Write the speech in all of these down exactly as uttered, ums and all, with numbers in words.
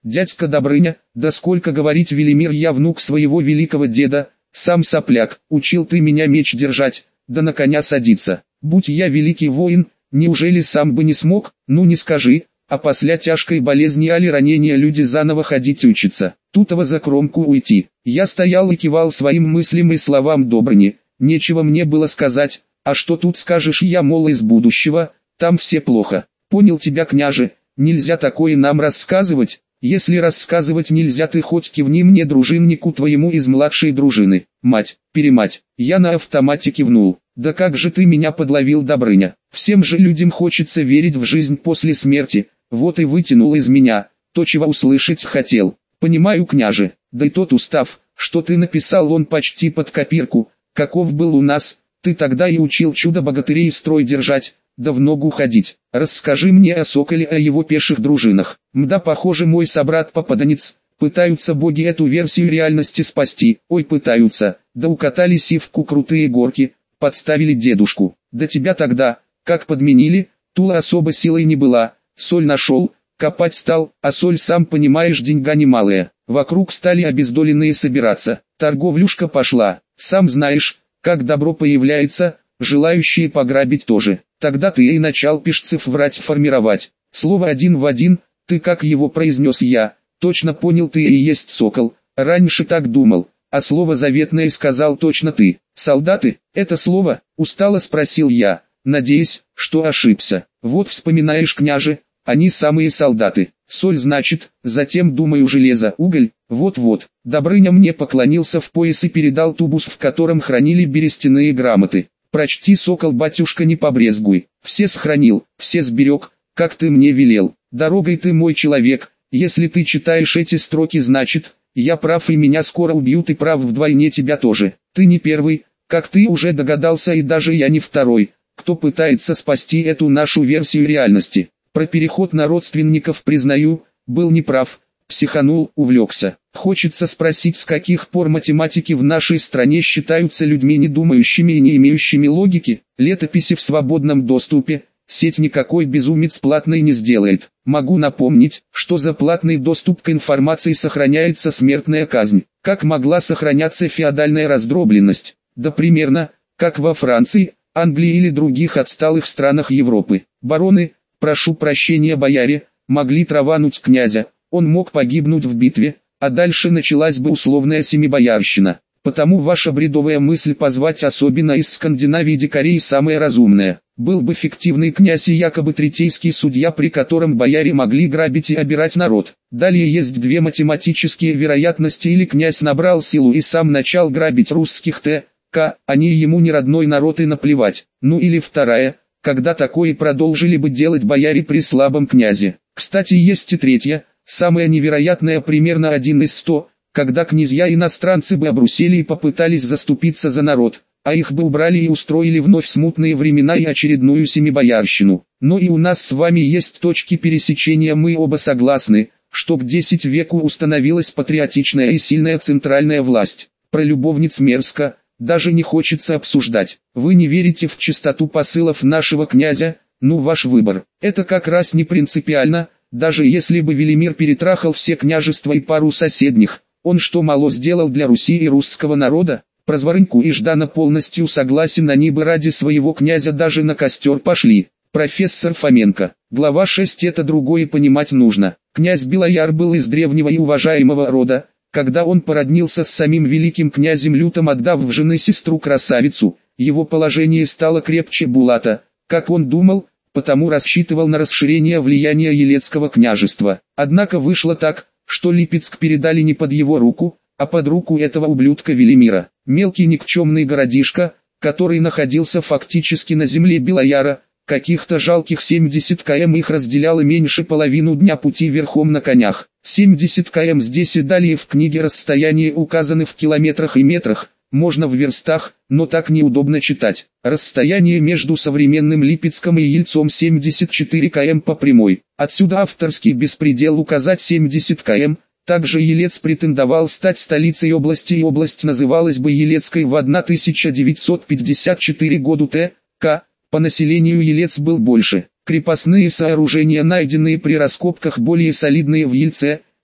Дядька Добрыня, да сколько говорить, Велимир, я внук своего великого деда, сам сопляк, учил ты меня меч держать, да на коня садиться. Будь я великий воин, неужели сам бы не смог? Ну не скажи, а после тяжкой болезни али ранения люди заново ходить учатся. Тутово за кромку уйти. Я стоял и кивал своим мыслям и словам Добрыни, нечего мне было сказать, а что тут скажешь, я мол из будущего, там все плохо. Понял тебя, княже, нельзя такое нам рассказывать. Если рассказывать нельзя, ты хоть кивни мне, дружиннику твоему из младшей дружины. Мать, перемать, я на автомате кивнул. Да как же ты меня подловил, Добрыня? Всем же людям хочется верить в жизнь после смерти, вот и вытянул из меня то, чего услышать хотел. Понимаю, княже, да и тот устав, что ты написал, он почти под копирку, каков был у нас, ты тогда и учил чудо-богатырей строй держать, да в ногу ходить. Расскажи мне о Соколе, о его пеших дружинах. Мда, похоже, мой собрат-попаданец, пытаются боги эту версию реальности спасти. Ой, пытаются, да укатали сивку крутые горки, подставили дедушку. Да тебя тогда, как подменили, Тула особо силой не была, соль нашел, копать стал, а соль, сам понимаешь, деньга немалая. Вокруг стали обездоленные собираться, торговлюшка пошла, сам знаешь, как добро появляется, желающие пограбить тоже. Тогда ты и начал пешцев врать формировать. Слово один в один, ты как его произнес я, точно понял, ты и есть Сокол, раньше так думал, а слово заветное сказал точно ты. Солдаты, это слово, устало спросил я, надеясь, что ошибся. Вот вспоминаешь, княже, они самые солдаты. Соль значит, затем думаю железо, уголь, вот-вот. Добрыня мне поклонился в пояс и передал тубус, в котором хранили берестяные грамоты. Прочти, Сокол, батюшка, не побрезгуй. Все сохранил, все сберег, как ты мне велел. Дорогой ты мой человек, если ты читаешь эти строки, значит, я прав и меня скоро убьют, и прав вдвойне тебя тоже. Ты не первый, как ты уже догадался, и даже я не второй, кто пытается спасти эту нашу версию реальности. Про переход на родственников, признаю, был неправ, психанул, увлекся. Хочется спросить, с каких пор математики в нашей стране считаются людьми недумающими и не имеющими логики. Летописи в свободном доступе, сеть никакой безумец платной не сделает. Могу напомнить, что за платный доступ к информации сохраняется смертная казнь. Как могла сохраняться феодальная раздробленность? Да примерно, как во Франции, Англии или других отсталых странах Европы. Бароны, прошу прощения, бояре, могли травануть князя, он мог погибнуть в битве, а дальше началась бы условная семибоярщина. Потому ваша бредовая мысль позвать особенно из Скандинавии дикарей самая разумная. Был бы фиктивный князь и якобы третейский судья, при котором бояре могли грабить и обирать народ. Далее есть две математические вероятности: или князь набрал силу и сам начал грабить русских т.к., они ему не родной народ и наплевать. Ну или вторая, когда такое продолжили бы делать бояре при слабом князе. Кстати, есть и третья, самая невероятная, примерно один из ста, когда князья иностранцы бы обрусели и попытались заступиться за народ, а их бы убрали и устроили вновь смутные времена и очередную семибоярщину. Но и у нас с вами есть точки пересечения, мы оба согласны, что к десятому веку установилась патриотичная и сильная центральная власть. Про любовниц мерзко, даже не хочется обсуждать. Вы не верите в чистоту посылов нашего князя, ну ваш выбор. Это как раз не принципиально, даже если бы Велимир перетрахал все княжества и пару соседних. Он что мало сделал для Руси и русского народа? Про Зворынку и Ждана полностью согласен, они бы ради своего князя даже на костер пошли. Профессор Фоменко. Глава шесть. Это другое понимать нужно. Князь Белояр был из древнего и уважаемого рода. Когда он породнился с самим великим князем Лютом, отдав в жены сестру-красавицу, его положение стало крепче Булата, как он думал, потому рассчитывал на расширение влияния Елецкого княжества. Однако вышло так, что Липецк передали не под его руку, а под руку этого ублюдка Велимира. Мелкий никчемный городишко, который находился фактически на земле Белояра, каких-то жалких семьдесят километров, их разделяло меньше половину дня пути верхом на конях. семьдесят километров здесь и далее в книге расстояния указаны в километрах и метрах, можно в верстах, но так неудобно читать. Расстояние между современным Липецком и Ельцом семьдесят четыре километра по прямой. Отсюда авторский беспредел указать семьдесят километров. Также Елец претендовал стать столицей области, и область называлась бы Елецкой в тысяча девятьсот пятьдесят четвёртом году т.к. По населению Елец был больше. Крепостные сооружения, найденные при раскопках, более солидные в Ельце,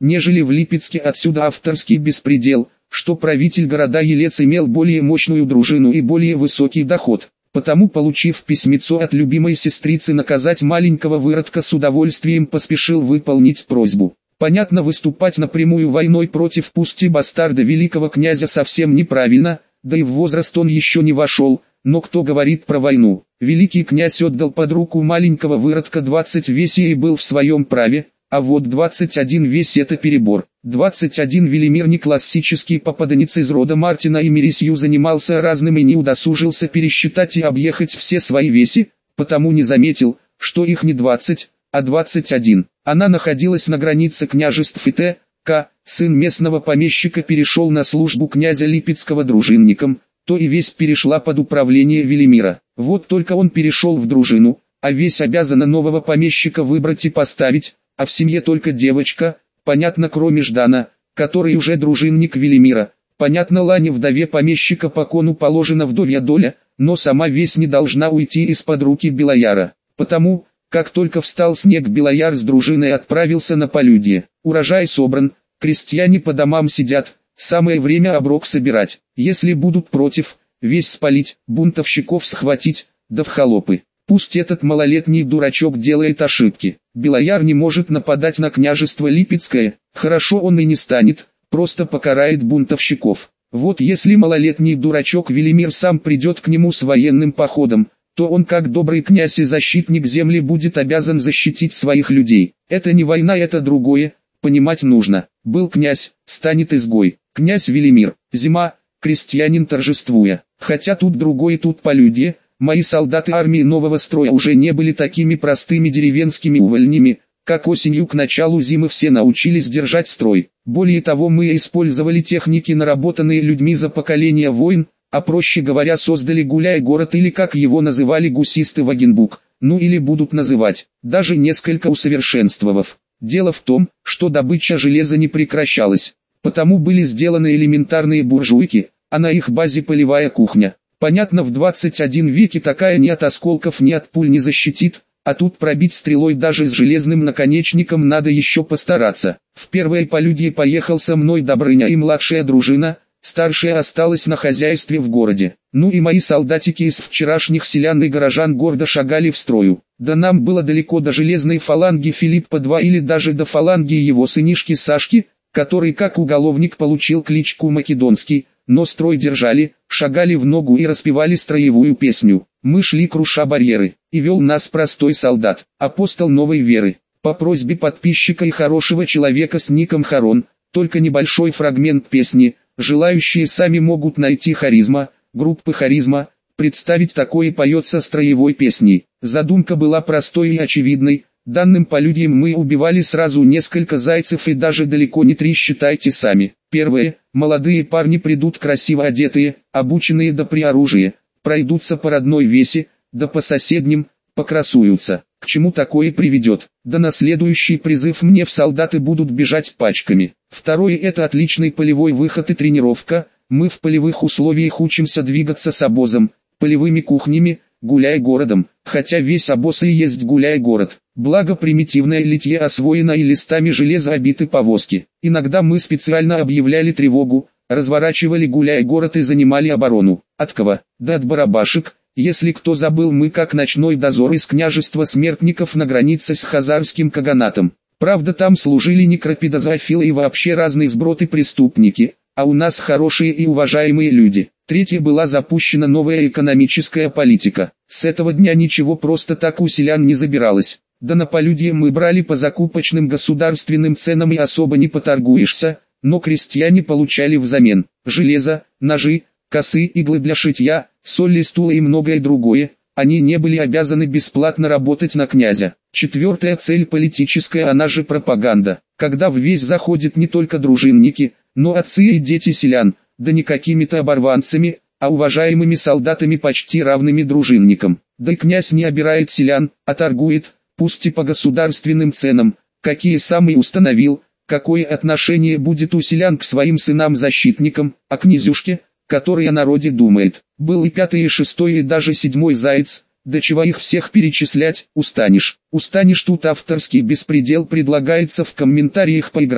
нежели в Липецке. Отсюда авторский беспредел, что правитель города Елец имел более мощную дружину и более высокий доход. Потому, получив письмецо от любимой сестрицы наказать маленького выродка, с удовольствием поспешил выполнить просьбу. Понятно, выступать напрямую войной против пусть и бастарда великого князя совсем неправильно, да и в возраст он еще не вошел, но кто говорит про войну? Великий князь отдал под руку маленького выродка двадцать весей и был в своем праве, а вот двадцать один весь это перебор. двадцать один Велимир, не классический попаданец из рода Мартина и Мересью, занимался разным и не удосужился пересчитать и объехать все свои веси, потому не заметил, что их не двадцать, а двадцать один. Она находилась на границе княжеств, и Т.К., сын местного помещика, перешел на службу князя Липецкого дружинником, то и весь перешла под управление Велимира. Вот только он перешел в дружину, а весь обязана нового помещика выбрать и поставить, а в семье только девочка, понятно, кроме Ждана, который уже дружинник Велимира. Понятно, Лане, вдове помещика, по кону положена вдовья доля, но сама весь не должна уйти из-под руки Белояра. Потому, как только встал снег, Белояр с дружиной отправился на полюдье. Урожай собран, крестьяне по домам сидят, самое время оброк собирать. Если будут против, весь спалить, бунтовщиков схватить, да в холопы. Пусть этот малолетний дурачок делает ошибки. Белояр не может нападать на княжество Липецкое, хорошо он и не станет, просто покарает бунтовщиков. Вот если малолетний дурачок Велимир сам придет к нему с военным походом, то он, как добрый князь и защитник земли, будет обязан защитить своих людей. Это не война, это другое, понимать нужно. Был князь, станет изгой. Князь Велимир, зима, крестьянин торжествуя. Хотя тут другое, тут полюдье. Мои солдаты армии нового строя уже не были такими простыми деревенскими увольнями, как осенью к началу зимы все научились держать строй. Более того, мы использовали техники, наработанные людьми за поколения войн, а проще говоря, создали гуляй-город, или как его называли гусисты, Вагенбук, ну или будут называть, даже несколько усовершенствовав. Дело в том, что добыча железа не прекращалась, потому были сделаны элементарные буржуйки, а на их базе полевая кухня. Понятно, в двадцать один веке такая ни от осколков, ни от пуль не защитит, а тут пробить стрелой даже с железным наконечником надо еще постараться. В первое полюдье поехал со мной Добрыня и младшая дружина, старшая осталась на хозяйстве в городе. Ну и мои солдатики из вчерашних селян и горожан гордо шагали в строю. Да нам было далеко до железной фаланги Филиппа-два или даже до фаланги его сынишки Сашки, который как уголовник получил кличку Македонский, но строй держали, шагали в ногу и распевали строевую песню. Мы шли, круша барьеры, и вел нас простой солдат, апостол новой веры. По просьбе подписчика и хорошего человека с ником Харон, только небольшой фрагмент песни. Желающие сами могут найти харизма, группы харизма, представить такое поется строевой песней. Задумка была простой и очевидной. Данным полюдьем мы убивали сразу несколько зайцев, и даже далеко не три, считайте сами. Первое, молодые парни придут красиво одетые, обученные да при оружии, пройдутся по родной весе, да по соседним, покрасуются. К чему такое приведет? Да на следующий призыв мне в солдаты будут бежать пачками. Второе, это отличный полевой выход и тренировка. Мы в полевых условиях учимся двигаться с обозом, полевыми кухнями, гуляй-городом, хотя весь обоз и есть гуляй-город. Благо примитивное литье освоено и листами железа обиты повозки. Иногда мы специально объявляли тревогу, разворачивали гуляй-город и занимали оборону. От кого? Да от барабашек. Если кто забыл, мы как ночной дозор из княжества смертников на границе с хазарским каганатом. Правда, там служили некропидозофилы и вообще разные сброты преступники, а у нас хорошие и уважаемые люди. Третье, была запущена новая экономическая политика. С этого дня ничего просто так у селян не забиралось. Да на полюдье мы брали по закупочным государственным ценам и особо не поторгуешься, но крестьяне получали взамен железо, ножи, косы, иглы для шитья, соль, стула и многое другое. Они не были обязаны бесплатно работать на князя. Четвертая цель политическая, она же пропаганда. Когда в весь заходят не только дружинники, но отцы и дети селян, да не какими-то оборванцами, а уважаемыми солдатами, почти равными дружинникам. Да и князь не обирает селян, а торгует, пусть и по государственным ценам, какие сам и установил, какое отношение будет у селян к своим сынам-защитникам, а князюшке, который о народе думает. Был и пятый, и шестой, и даже седьмой заяц, до чего их всех перечислять, устанешь. Устанешь, тут авторский беспредел, предлагается в комментариях поиграть,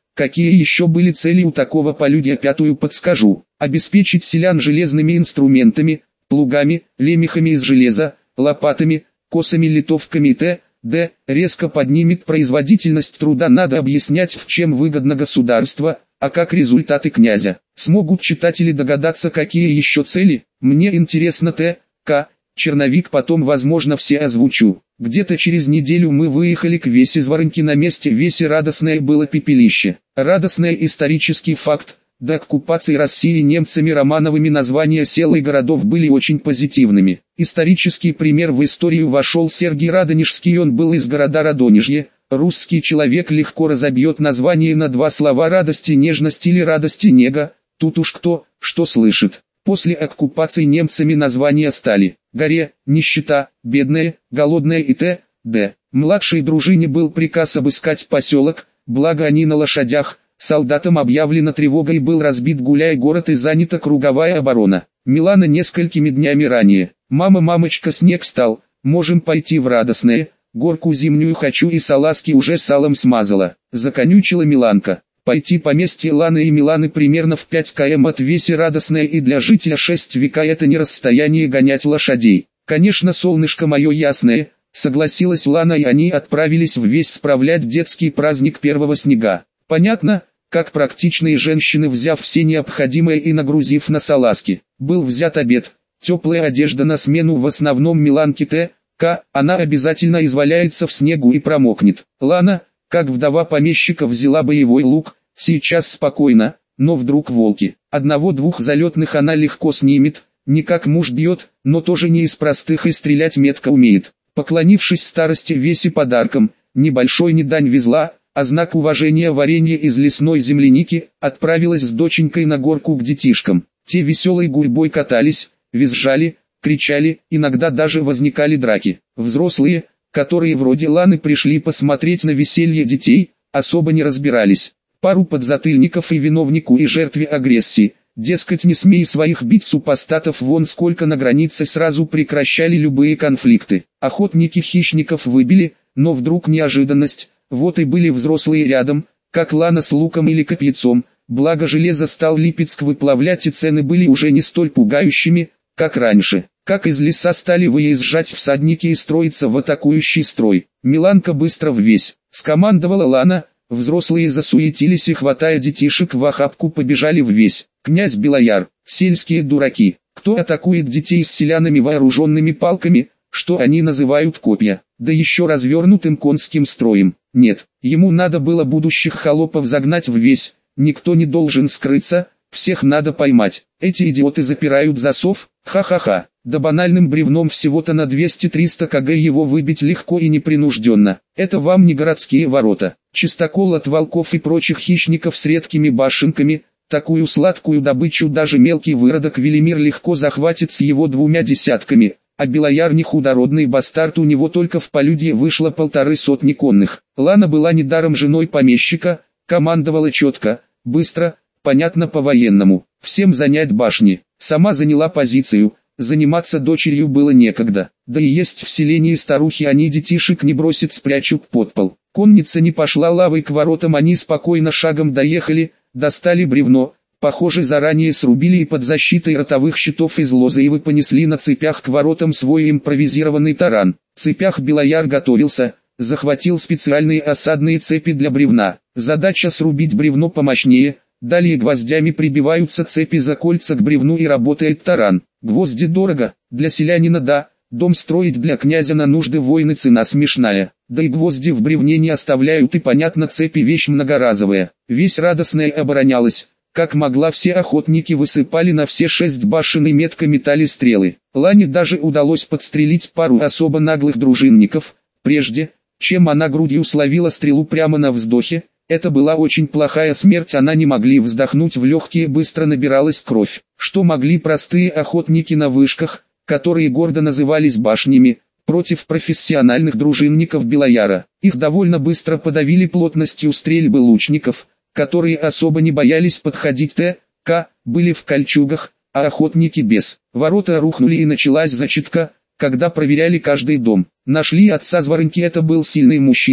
Какие еще были цели у такого полюдия, пятую подскажу. Обеспечить селян железными инструментами, плугами, лемехами из железа, лопатами, косами, литовками и т.д. Резко поднимет производительность труда. Надо объяснять, в чем выгодно государство, а как результаты князя. Смогут читатели догадаться, какие еще цели? Мне интересно т.к. Черновик потом, возможно, все озвучу. Где-то через неделю мы выехали к Весе Зворынки. На месте Веси радостное было пепелище. Радостное исторический факт. До оккупации России немцами Романовыми названия сел и городов были очень позитивными. Исторический пример: в историю вошел Сергий Радонежский, он был из города Радонежье. Русский человек легко разобьет название на два слова: радости, нежность или радости, нега. Тут уж кто, что слышит. После оккупации немцами названия стали горе, нищета, бедная, голодная и т.д. Младшей дружине был приказ обыскать поселок, благо они на лошадях. Солдатам объявлена тревога и был разбит Гуляй-город и занята круговая оборона. Милана несколькими днями ранее: «Мама, мамочка, снег стал, можем пойти в Радостное, горку зимнюю хочу и салазки уже салом смазала», законючила Миланка. Пойти поместье Ланы и Миланы примерно в пять километров от Веси Радостное, и для жителя шесть века это не расстояние гонять лошадей. «Конечно, солнышко мое ясное», согласилась Лана, и они отправились в Весь справлять детский праздник первого снега. Понятно, как практичные женщины, взяв все необходимое и нагрузив на салазки. Был взят обед, теплая одежда на смену, в основном Миланке т.к. Она обязательно изваляется в снегу и промокнет. Лана, как вдова помещика, взяла боевой лук, сейчас спокойно, но вдруг волки. Одного-двух залетных она легко снимет, не как муж бьет, но тоже не из простых и стрелять метко умеет. Поклонившись старости Весе подарком, небольшой не дань везла, а знак уважения варенье из лесной земляники, отправилась с доченькой на горку к детишкам. Те веселой гурьбой катались, визжали, кричали, иногда даже возникали драки. Взрослые, которые вроде Ланы пришли посмотреть на веселье детей, особо не разбирались. Пару подзатыльников и виновнику, и жертве агрессии. Дескать, не смей своих бить супостатов, вон сколько на границе, сразу прекращали любые конфликты. Охотники хищников выбили, но вдруг неожиданность. Вот и были взрослые рядом, как Лана с луком или копьецом, благо железо стал Липецк выплавлять, и цены были уже не столь пугающими, как раньше. Как из леса стали выезжать всадники и строиться в атакующий строй. Миланка быстро ввесь, скомандовала Лана, взрослые засуетились и, хватая детишек в охапку, побежали ввесь. Князь Белояр, сельские дураки, кто атакует детей с селянами вооруженными палками, что они называют копья, да еще развернутым конским строем? Нет, ему надо было будущих холопов загнать ввесь, никто не должен скрыться, всех надо поймать. Эти идиоты запирают засов, ха-ха-ха, да банальным бревном всего-то на двести-триста килограмм его выбить легко и непринужденно. Это вам не городские ворота. Чистокол от волков и прочих хищников с редкими башенками, такую сладкую добычу даже мелкий выродок Велимир легко захватит с его двумя десятками. А Белояр не худородный бастард, у него только в полюдье вышло полторы сотни конных. Лана была недаром женой помещика, командовала четко, быстро, понятно по-военному. Всем занять башни. Сама заняла позицию, заниматься дочерью было некогда. Да и есть в селении старухи, они детишек не бросят, спрячут под пол. Конница не пошла лавой к воротам, они спокойно шагом доехали, достали бревно. Похоже, заранее срубили и под защитой ротовых щитов из лозы понесли на цепях к воротам свой импровизированный таран. В цепях Белояр готовился, захватил специальные осадные цепи для бревна. Задача срубить бревно помощнее, далее гвоздями прибиваются цепи за кольца к бревну и работает таран. Гвозди дорого, для селянина да, дом строить для князя на нужды войны цена смешная. Да и гвозди в бревне не оставляют, и понятно, цепи вещь многоразовая. Весь Радостная оборонялась. Как могла, все охотники высыпали на все шесть башен и метко метали стрелы. Лане даже удалось подстрелить пару особо наглых дружинников, прежде, чем она грудью словила стрелу прямо на вздохе. Это была очень плохая смерть, она не могли вздохнуть в легкие, быстро набиралась кровь. Что могли простые охотники на вышках, которые гордо назывались башнями, против профессиональных дружинников Белояра? Их довольно быстро подавили плотностью стрельбы лучников, которые особо не боялись подходить т.к., были в кольчугах, а охотники без. Ворота рухнули и началась зачистка, когда проверяли каждый дом. Нашли отца Зворынки, это был сильный мужчина,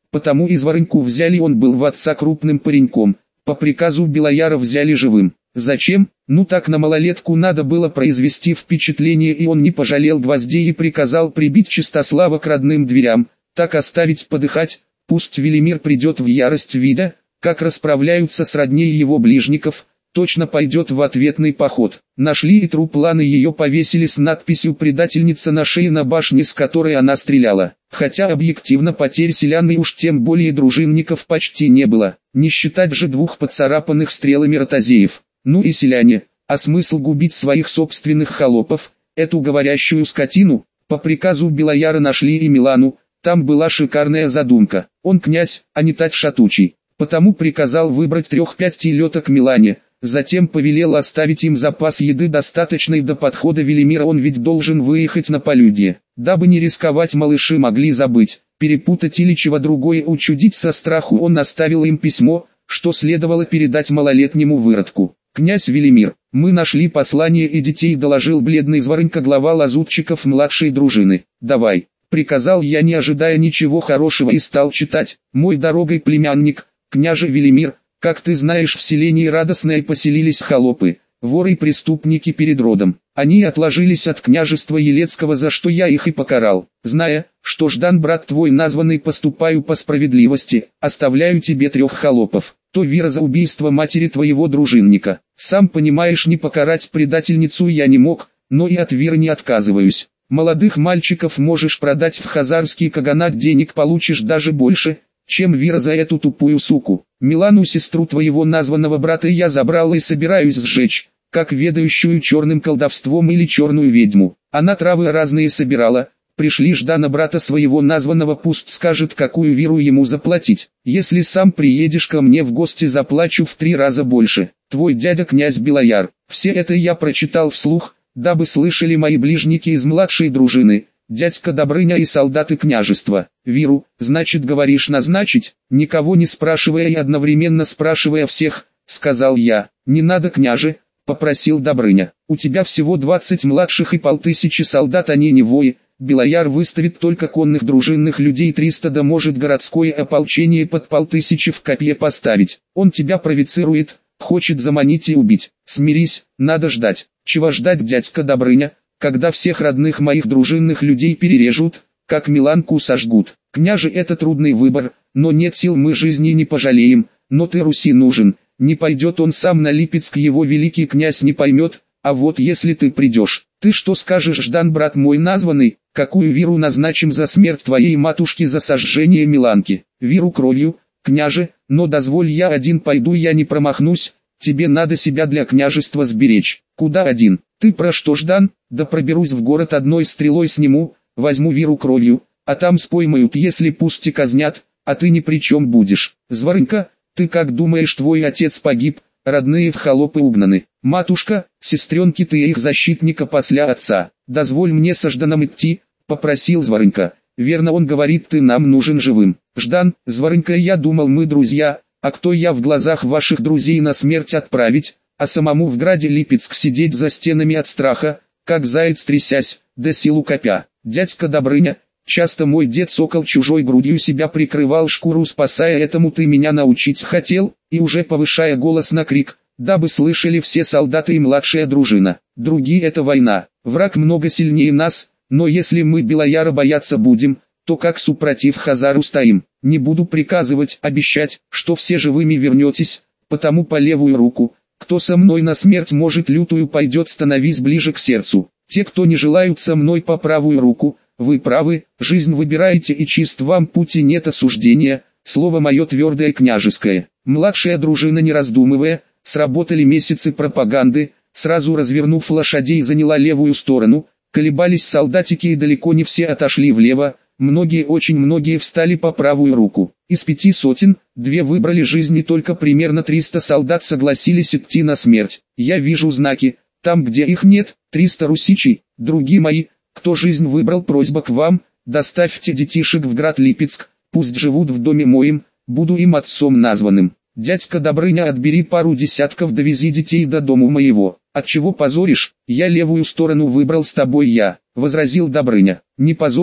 потому из Вороньку взяли, он был в отца крупным пареньком, по приказу Белояра взяли живым. Зачем? Ну так на малолетку надо было произвести впечатление, и он не пожалел гвоздей и приказал прибить Чистослава к родным дверям, так оставить подыхать, пусть Велимир придет в ярость, видя, как расправляются с родней его ближников, точно пойдет в ответный поход. Нашли и труп Ланы, ее повесили с надписью «Предательница» на шее на башне, с которой она стреляла. Хотя объективно потерь селян и уж тем более дружинников почти не было, не считать же двух поцарапанных стрелами ротозеев. Ну и селяне, а смысл губить своих собственных холопов, эту говорящую скотину? По приказу Белояра нашли и Милану, там была шикарная задумка. Он князь, а не тать шатучий, потому приказал выбрать трех-пять телеток Милане. Затем повелел оставить им запас еды достаточный до подхода Велимира, он ведь должен выехать на полюдье. Дабы не рисковать, малыши могли забыть, перепутать или чего другое учудить со страху, он оставил им письмо, что следовало передать малолетнему выродку. «Князь Велимир, мы нашли послание и детей», доложил бледный Зворынька, глава лазутчиков младшей дружины. «Давай», — приказал я, не ожидая ничего хорошего, и стал читать. «Мой дорогой племянник, княже Велимир, как ты знаешь, в селении Радостное поселились холопы, воры и преступники перед родом. Они отложились от княжества Елецкого, за что я их и покарал. Зная, что Ждан, брат твой названный, поступаю по справедливости, оставляю тебе трех холопов, то вира за убийство матери твоего дружинника. Сам понимаешь, не покарать предательницу я не мог, но и от виры не отказываюсь. Молодых мальчиков можешь продать в хазарский каганат, денег получишь даже больше, чем вира за эту тупую суку. Милану, сестру твоего названного брата, я забрал и собираюсь сжечь, как ведающую черным колдовством или черную ведьму. Она травы разные собирала. Пришли Ждана, брата своего названного, пусть скажет, какую виру ему заплатить. Если сам приедешь ко мне в гости, заплачу в три раза больше. Твой дядя князь Белояр». Все это я прочитал вслух, дабы слышали мои ближники из младшей дружины, дядька Добрыня и солдаты княжества. «Виру, значит, говоришь, назначить?» Никого не спрашивая и одновременно спрашивая всех, сказал я. «Не надо, княже», — попросил Добрыня. «У тебя всего двадцать младших и полтысячи солдат, они не вои. Белояр выставит только конных дружинных людей триста, да может городское ополчение под полтысячи в копье поставить. Он тебя провоцирует, хочет заманить и убить. Смирись, надо ждать». «Чего ждать, дядька Добрыня, когда всех родных моих дружинных людей перережут, как Миланку сожгут? Княже, это трудный выбор, но нет сил, мы жизни не пожалеем, но ты Руси нужен. Не пойдет он сам на Липецк, его великий князь не поймет, а вот если ты придешь, ты что скажешь, Ждан, брат мой названный, какую виру назначим за смерть твоей матушки, за сожжение Миланки?» «Виру кровью, княже, но дозволь я один пойду, я не промахнусь, тебе надо себя для княжества сберечь». «Куда один? Ты про что, Ждан?» «Да проберусь в город, одной стрелой сниму, возьму виру кровью, а там споймают, если пусть и казнят, а ты ни при чем будешь». «Зворынька, ты как думаешь, твой отец погиб, родные в холопы угнаны? Матушка, сестренки, ты их защитника после отца. Дозволь мне со Жданом идти», — попросил Зворынька. «Верно он говорит, ты нам нужен живым». «Ждан, Зворынька, я думал, мы друзья, а кто я в глазах ваших друзей на смерть отправить, а самому в граде Липецк сидеть за стенами от страха, как заяц трясясь, да силу копя? Дядька Добрыня, часто мой дед Сокол чужой грудью себя прикрывал, шкуру спасая, этому ты меня научить хотел?» И уже повышая голос на крик, дабы слышали все солдаты и младшая дружина. «Другие — это война, враг много сильнее нас, но если мы Белояра бояться будем, то как супротив Хазару стоим? Не буду приказывать, обещать, что все живыми вернетесь, потому по левую руку, кто со мной на смерть может лютую пойдет, становись ближе к сердцу. Те, кто не желают со мной, по правую руку. Вы правы, жизнь выбираете и чист вам путь, и нет осуждения, слово мое твердое княжеское». Младшая дружина, не раздумывая, сработали месяцы пропаганды, сразу развернув лошадей, заняла левую сторону, колебались солдатики и далеко не все отошли влево, многие, очень многие встали по правую руку. Из пяти сотен, две выбрали жизнь, и только примерно триста солдат согласились идти на смерть. Я вижу знаки, там где их нет, триста русичей, други мои, кто жизнь выбрал, просьба к вам, доставьте детишек в град Липецк, пусть живут в доме моим, буду им отцом названным. Дядька Добрыня, отбери пару десятков, довези детей до дому моего. Отчего позоришь? Я левую сторону выбрал, с тобой я, возразил Добрыня. Не позорю,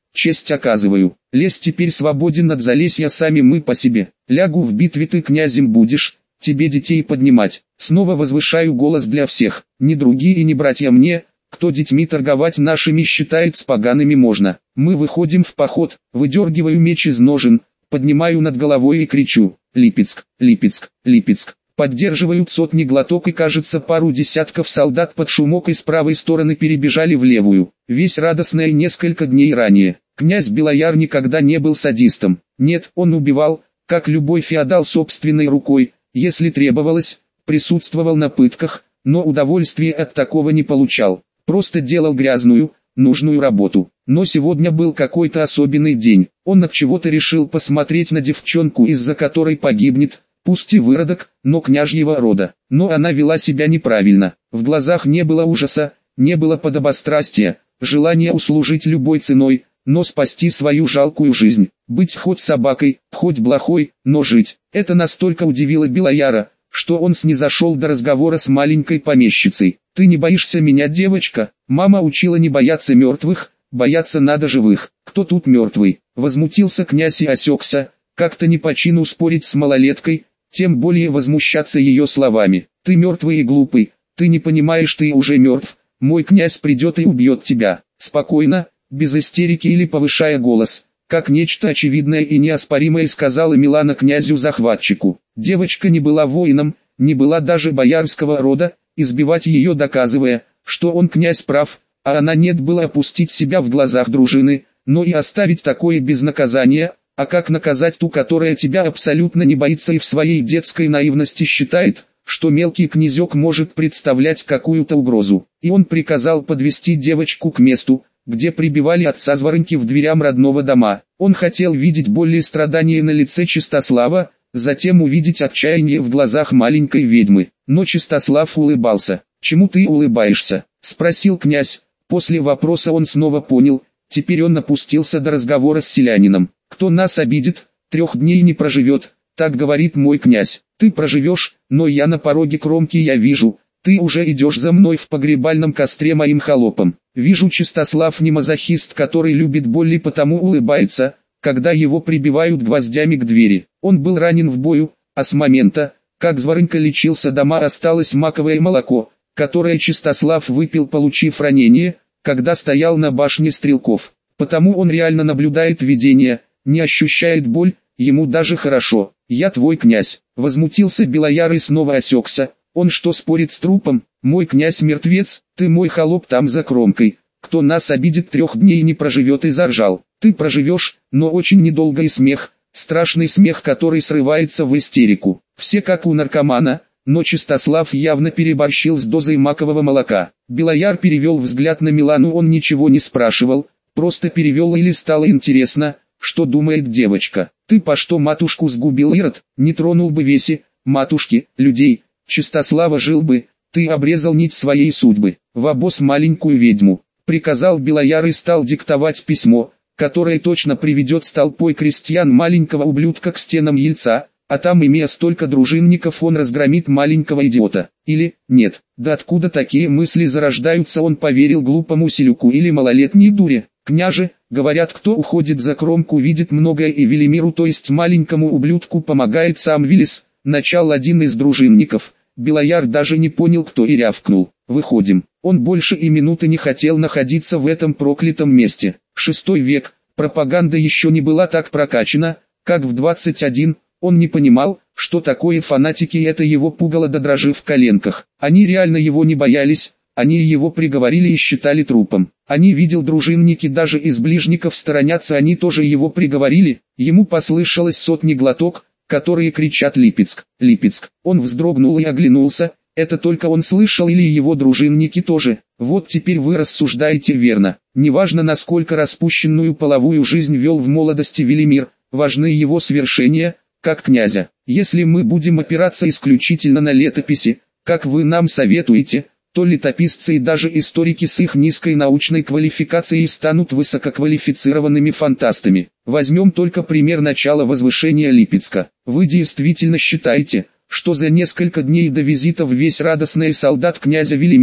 честь оказываю. Лес теперь свободен от Залесья, сами мы по себе. Лягу в битве, ты князем будешь, тебе детей поднимать. Снова возвышаю голос для всех, не другие и не братья мне, кто детьми торговать нашими считает, с погаными можно. Мы выходим в поход, выдергиваю меч из ножен, поднимаю над головой и кричу: Липецк, Липецк, Липецк. Поддерживают сотни глоток, и кажется, пару десятков солдат под шумок из правой стороны перебежали в левую. Весь радостный несколько дней ранее. Князь Белояр никогда не был садистом. Нет, он убивал, как любой феодал, собственной рукой, если требовалось, присутствовал на пытках, но удовольствия от такого не получал. Просто делал грязную, нужную работу. Но сегодня был какой-то особенный день. Он от чего-то решил посмотреть на девчонку, из-за которой погибнет, пусть и выродок, но княжьего рода. Но она вела себя неправильно. В глазах не было ужаса, не было подобострастия, желания услужить любой ценой, но спасти свою жалкую жизнь. Быть хоть собакой, хоть блохой, но жить. Это настолько удивило Белояра, что он снизошел до разговора с маленькой помещицей. «Ты не боишься меня, девочка? Мама учила не бояться мертвых, бояться надо живых. Кто тут мертвый?» Возмутился князь и осекся, как-то не по чину спорить с малолеткой, тем более возмущаться ее словами. «Ты мертвый и глупый, ты не понимаешь, ты уже мертв, мой князь придет и убьет тебя». Спокойно, без истерики или повышая голос, как нечто очевидное и неоспоримое, сказала Милана князю-захватчику. Девочка не была воином, не была даже боярского рода, избивать ее, доказывая, что он князь прав, а она нет, было опустить себя в глазах дружины, но и оставить такое без наказания. А как наказать ту, которая тебя абсолютно не боится и в своей детской наивности считает, что мелкий князек может представлять какую-то угрозу? И он приказал подвести девочку к месту, где прибивали отца Звороньки, в дверям родного дома. Он хотел видеть боль и страдания на лице Чистослава, затем увидеть отчаяние в глазах маленькой ведьмы. Но Чистослав улыбался. «Чему ты улыбаешься?» — спросил князь. После вопроса он снова понял, теперь он опустился до разговора с селянином. «Кто нас обидит, трех дней не проживет, так говорит мой князь. Ты проживешь, но я на пороге кромки, я вижу, ты уже идешь за мной в погребальном костре моим холопом». Вижу, Чистослав не мазохист, который любит боль и потому улыбается, когда его прибивают гвоздями к двери. Он был ранен в бою, а с момента, как Зворонька лечился дома, осталось маковое молоко, которое Чистослав выпил, получив ранение, когда стоял на башне стрелков. Потому он реально наблюдает видение, не ощущает боль, ему даже хорошо. «Я твой князь», — возмутился Белояр и снова осекся. «Он что, спорит с трупом? Мой князь мертвец, ты мой холоп там за кромкой. Кто нас обидит, трех дней не проживет», и заржал. «Ты проживешь, но очень недолго». И смех, страшный смех, который срывается в истерику. Все как у наркомана, но Чистослав явно переборщил с дозой макового молока. Белояр перевел взгляд на Милану, он ничего не спрашивал, просто перевел, или стало интересно, что думает девочка. «Ты по что матушку сгубил, Ирод? Не тронул бы веси, матушки, людей, Чистослава жил бы, ты обрезал нить своей судьбы, в обоз маленькую ведьму», приказал Белояр и стал диктовать письмо, которое точно приведет с толпой крестьян маленького ублюдка к стенам Ельца, а там, имея столько дружинников, он разгромит маленького идиота. Или, нет, да откуда такие мысли зарождаются, он поверил глупому селюку или малолетней дуре. «Княже, говорят, кто уходит за кромку, видит многое, и Велимиру, то есть маленькому ублюдку, помогает сам Велес», начал один из дружинников. Белояр даже не понял, кто, и рявкнул: «Выходим». Он больше и минуты не хотел находиться в этом проклятом месте. Шестой век, пропаганда еще не была так прокачана, как в двадцать один. Он не понимал, что такое фанатики, и это его пугало до дрожи в коленках. Они реально его не боялись. Они его приговорили и считали трупом. Они, видел, дружинники даже из ближников сторонятся, они тоже его приговорили. Ему послышалось сотни глоток, которые кричат «Липецк, Липецк». Он вздрогнул и оглянулся. Это только он слышал или его дружинники тоже? Вот теперь вы рассуждаете верно. Неважно, насколько распущенную половую жизнь вел в молодости Велимир, важны его свершения, как князя. Если мы будем опираться исключительно на летописи, как вы нам советуете, то летописцы и даже историки с их низкой научной квалификацией станут высококвалифицированными фантастами. Возьмем только пример начала возвышения Липецка. Вы действительно считаете, что за несколько дней до визита в весь радостный солдат князя Велимира,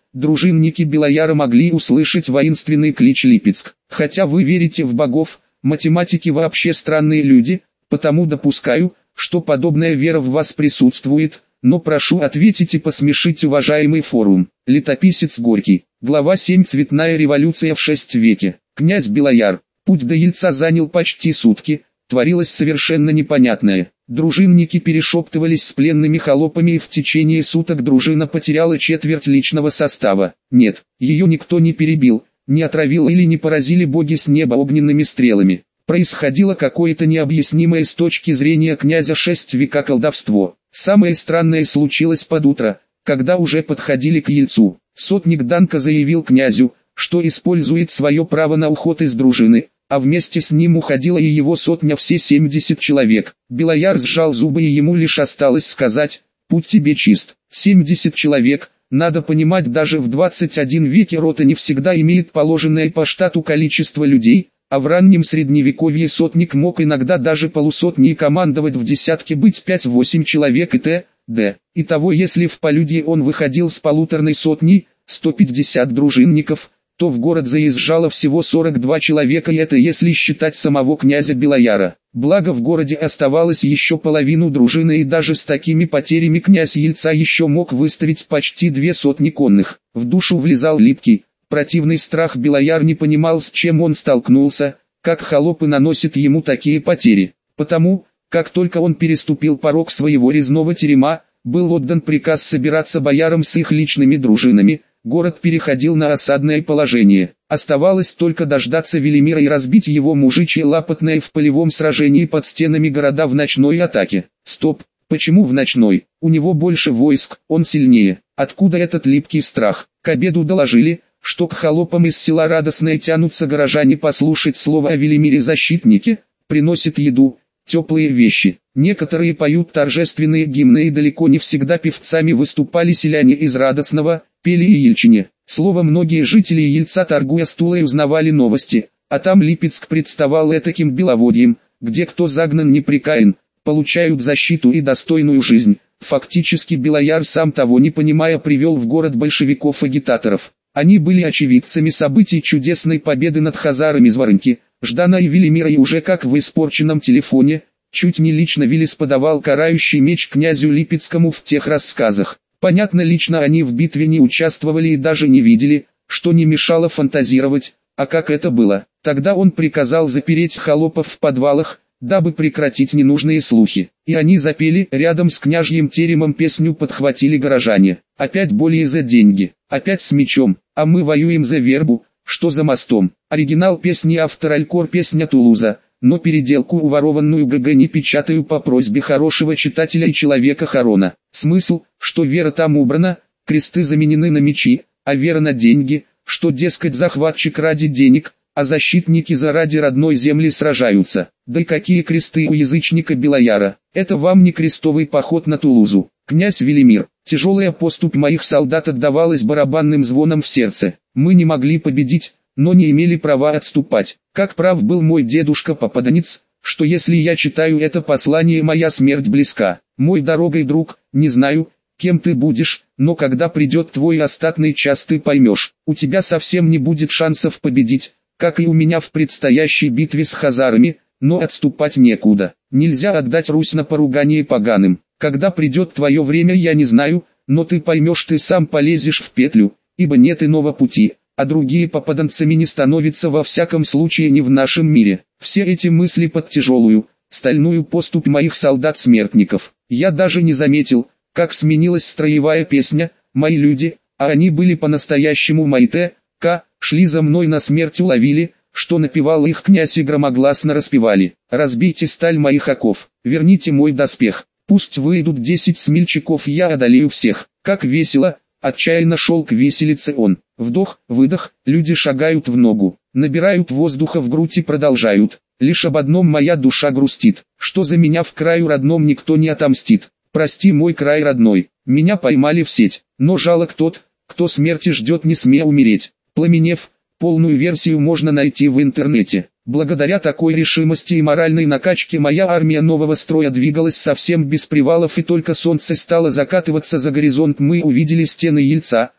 дружинники Белояра могли услышать воинственный клич Липецк. Хотя вы верите в богов, математики вообще странные люди, потому допускаю, что подобная вера в вас присутствует, но прошу ответить и посмешить уважаемый форум. Летописец Горький. Глава семь. Цветная революция в шестом веке. Князь Белояр. Путь до Ельца занял почти сутки, творилось совершенно непонятное. Дружинники перешептывались с пленными холопами, и в течение суток дружина потеряла четверть личного состава. Нет, ее никто не перебил, не отравил или не поразили боги с неба огненными стрелами. Происходило какое-то необъяснимое с точки зрения князя шесть века колдовство. Самое странное случилось под утро, когда уже подходили к Ельцу. Сотник Данко заявил князю, что использует свое право на уход из дружины, а вместе с ним уходила и его сотня, все семьдесят человек. Белояр сжал зубы, и ему лишь осталось сказать: «Путь тебе чист». семьдесят человек, надо понимать, даже в двадцать первом веке рота не всегда имеет положенное по штату количество людей, а в раннем средневековье сотник мог иногда даже полусотней командовать, в десятке быть пять-восемь человек и т.д. Итого, если в полюдье он выходил с полуторной сотней, сто пятьдесят дружинников, то в город заезжало всего сорок два человека, и это если считать самого князя Белояра. Благо в городе оставалось еще половину дружины, и даже с такими потерями князь Ельца еще мог выставить почти две сотни конных. В душу влезал липкий, противный страх. Белояр не понимал, с чем он столкнулся, как холопы наносят ему такие потери. Потому, как только он переступил порог своего резного терема, был отдан приказ собираться боярам с их личными дружинами. Город переходил на осадное положение. Оставалось только дождаться Велимира и разбить его мужичье лапотное в полевом сражении под стенами города в ночной атаке. Стоп, почему в ночной? У него больше войск, он сильнее. Откуда этот липкий страх? К обеду доложили, что к холопам из села Радостное тянутся горожане послушать слово о Велимире-защитнике, приносят еду, теплые вещи. Некоторые поют торжественные гимны, и далеко не всегда певцами выступали селяне из Радостного, пели и Ельчине. Словом, многие жители Ельца, торгуя стулой, узнавали новости, а там Липецк представал этаким беловодьем, где кто загнан непрекаян, получают защиту и достойную жизнь. Фактически Белояр, сам того не понимая, привел в город большевиков-агитаторов. Они были очевидцами событий чудесной победы над хазарами Зворынки, Ждана и Велимира, и уже как в испорченном телефоне, чуть не лично Велес подавал карающий меч князю Липецкому в тех рассказах. Понятно, лично они в битве не участвовали и даже не видели, что не мешало фантазировать, а как это было. Тогда он приказал запереть холопов в подвалах, дабы прекратить ненужные слухи. И они запели, рядом с княжьим теремом песню подхватили горожане. Опять более за деньги, опять с мечом, а мы воюем за вербу, что за мостом. Оригинал песни, автор Алькор, песня Тулуза. Но переделку уворованную ГГ не печатаю по просьбе хорошего читателя и человека Харона. Смысл, что вера там убрана, кресты заменены на мечи, а вера на деньги, что, дескать, захватчик ради денег, а защитники заради родной земли сражаются. Да и какие кресты у язычника Белояра? Это вам не крестовый поход на Тулузу. Князь Велимир, тяжелая поступь моих солдат отдавалась барабанным звоном в сердце. Мы не могли победить, но не имели права отступать. Как прав был мой дедушка-попаданец, что если я читаю это послание, моя смерть близка. Мой дорогой друг, не знаю, кем ты будешь, но когда придет твой остатный час, ты поймешь, у тебя совсем не будет шансов победить, как и у меня в предстоящей битве с хазарами, но отступать некуда. Нельзя отдать Русь на поругание поганым. Когда придет твое время, я не знаю, но ты поймешь, ты сам полезешь в петлю, ибо нет иного пути. А другие попаданцами не становятся, во всяком случае не в нашем мире. Все эти мысли под тяжелую, стальную поступь моих солдат-смертников. Я даже не заметил, как сменилась строевая песня «Мои люди», а они были по-настоящему мои т.к., шли за мной на смерть, уловили, что напевал их князь, и громогласно распевали: «Разбейте сталь моих оков, верните мой доспех, пусть выйдут десять смельчаков, я одолею всех». Как весело, отчаянно шел к виселице он. Вдох, выдох, люди шагают в ногу, набирают воздуха в грудь и продолжают. Лишь об одном моя душа грустит, что за меня в краю родном никто не отомстит. Прости, мой край родной, меня поймали в сеть, но жалок тот, кто смерти ждет, не смея умереть. Пламенев, полную версию можно найти в интернете. Благодаря такой решимости и моральной накачке моя армия нового строя двигалась совсем без привалов, и только солнце стало закатываться за горизонт, мы увидели стены Ельца,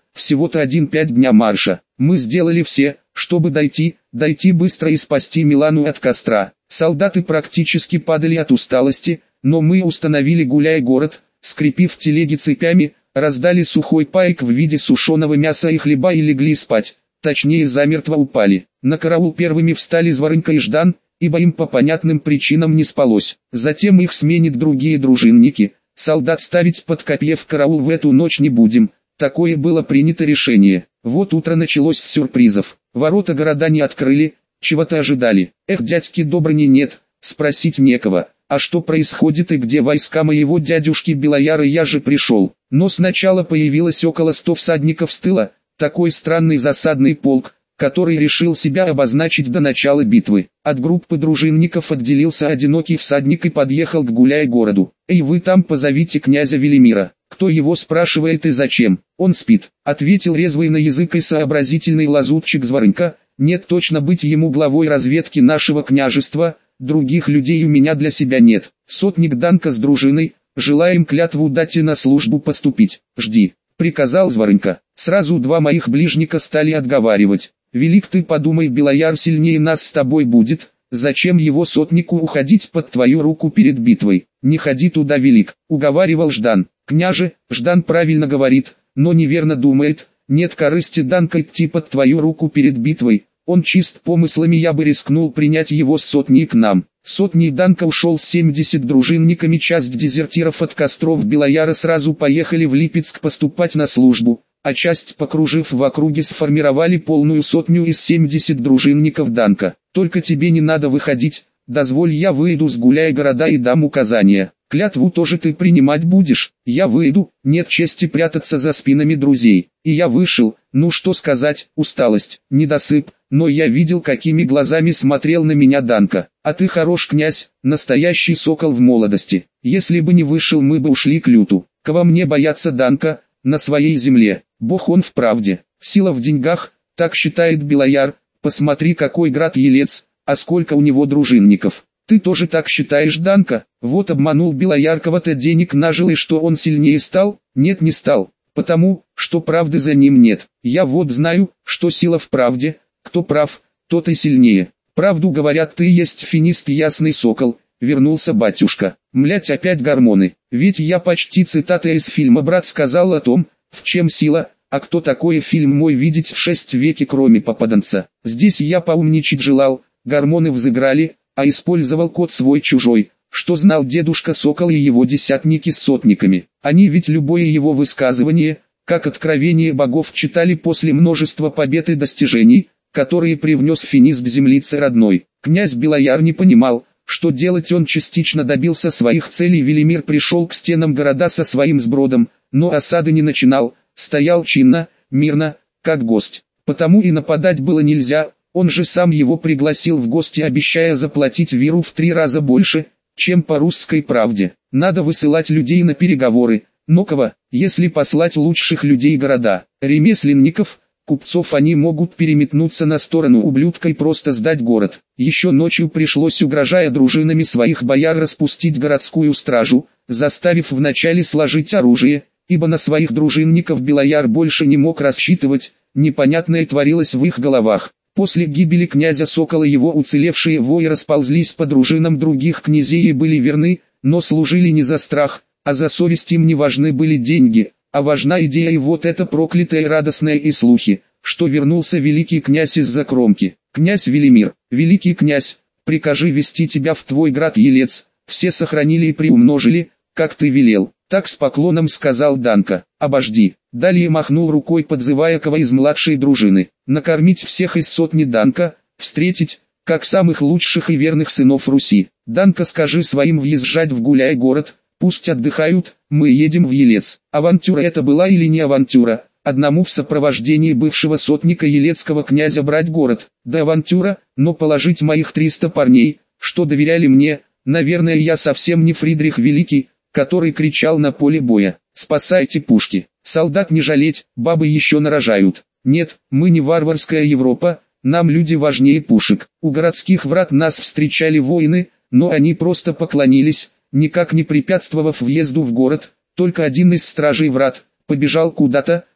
всего-то один пять дня марша. Мы сделали все, чтобы дойти, дойти быстро и спасти Милану от костра. Солдаты практически падали от усталости, но мы установили гуляй-город, скрепив телеги цепями, раздали сухой пайк в виде сушеного мяса и хлеба и легли спать, точнее замертво упали. На караул первыми встали Зварынька и Ждан, ибо им по понятным причинам не спалось. Затем их сменят другие дружинники. Солдат ставить под копье в караул в эту ночь не будем, такое было принято решение. Вот утро началось с сюрпризов. Ворота города не открыли, чего-то ожидали. Эх, дядьки Добрыни нет, спросить некого. А что происходит и где войска моего дядюшки Белояра, я же пришел. Но сначала появилось около ста всадников с тыла, такой странный засадный полк, который решил себя обозначить до начала битвы. От группы дружинников отделился одинокий всадник и подъехал к гуляй-городу. «Эй, вы там позовите князя Велимира». «Кто его спрашивает и зачем? Он спит», — ответил резвый на язык и сообразительный лазутчик Зварынька. «Нет, точно быть ему главой разведки нашего княжества, других людей у меня для себя нет. Сотник Данка с дружиной, желаем клятву дать и на службу поступить. Жди», — приказал Зварынька. Сразу два моих ближника стали отговаривать. «Велик ты, подумай, Белояр сильнее нас с тобой будет, зачем его сотнику уходить под твою руку перед битвой? Не ходи туда, Велик», — уговаривал Ждан. «Княже, Ждан правильно говорит, но неверно думает, нет корысти Данка идти под твою руку перед битвой, он чист помыслами, я бы рискнул принять его с сотней к нам». Сотней Данка ушел с семьдесят дружинниками, часть дезертиров от костров Белояра сразу поехали в Липецк поступать на службу, а часть, покружив в округе, сформировали полную сотню из семидесяти дружинников Данка. «Только тебе не надо выходить, дозволь, я выйду с гуляй-города и дам указания. Клятву тоже ты принимать будешь». «Я выйду, нет чести прятаться за спинами друзей». И я вышел, ну что сказать, усталость, недосып, но я видел, какими глазами смотрел на меня Данка. «А ты хорош, князь, настоящий сокол в молодости. Если бы не вышел, мы бы ушли к люту. Кого мне бояться Данка, на своей земле, бог он в правде, сила в деньгах, так считает Белояр, посмотри, какой град Елец, а сколько у него дружинников». «Ты тоже так считаешь, Данка? Вот обманул Белояр, кого-то денег нажил, и что он сильнее стал?» «Нет, не стал, потому, что правды за ним нет. Я вот знаю, что сила в правде, кто прав, тот и сильнее. Правду говорят, ты есть финист, ясный сокол», — вернулся батюшка. «Млять, опять гормоны, ведь я почти цитата из фильма «Брат» сказал о том, в чем сила, а кто такой фильм мой видеть в шесть веке, кроме попаданца. Здесь я поумничать желал, гормоны взыграли, а использовал код свой-чужой, что знал дедушка Сокол и его десятники с сотниками. Они ведь любое его высказывание, как откровение богов, читали после множества побед и достижений, которые привнес финист землице родной. Князь Белояр не понимал, что делать. Он частично добился своих целей. Велимир пришел к стенам города со своим сбродом, но осады не начинал, стоял чинно, мирно, как гость. Потому и нападать было нельзя. Он же сам его пригласил в гости, обещая заплатить Виру в три раза больше, чем по русской правде. Надо высылать людей на переговоры, но кого, если послать лучших людей города? Ремесленников, купцов. Они могут переметнуться на сторону ублюдка и просто сдать город. Еще ночью пришлось, угрожая дружинами своих бояр, распустить городскую стражу, заставив вначале сложить оружие, ибо на своих дружинников Белояр больше не мог рассчитывать. Непонятное творилось в их головах. После гибели князя Сокола его уцелевшие вои расползлись по дружинам других князей и были верны, но служили не за страх, а за совесть. Им не важны были деньги, а важна идея. И вот это проклятое радостное и слухи, что вернулся великий князь из-за кромки. «Князь Велимир, великий князь, прикажи вести тебя в твой град Елец, все сохранили и приумножили, как ты велел». Так с поклоном сказал Данка. «Обожди». Далее махнул рукой, подзывая кого из младшей дружины. «Накормить всех из сотни Данка, встретить, как самых лучших и верных сынов Руси. Данка, скажи своим въезжать в гуляй-город, пусть отдыхают, мы едем в Елец». Авантюра это была или не авантюра? Одному в сопровождении бывшего сотника елецкого князя брать город? Да авантюра, но положить моих триста парней, что доверяли мне, наверное, я совсем не Фридрих Великий, который кричал на поле боя: «Спасайте пушки! Солдат не жалеть, бабы еще нарожают». Нет, мы не варварская Европа, нам люди важнее пушек. У городских врат нас встречали воины, но они просто поклонились, никак не препятствовав въезду в город. Только один из стражей врат побежал куда-то,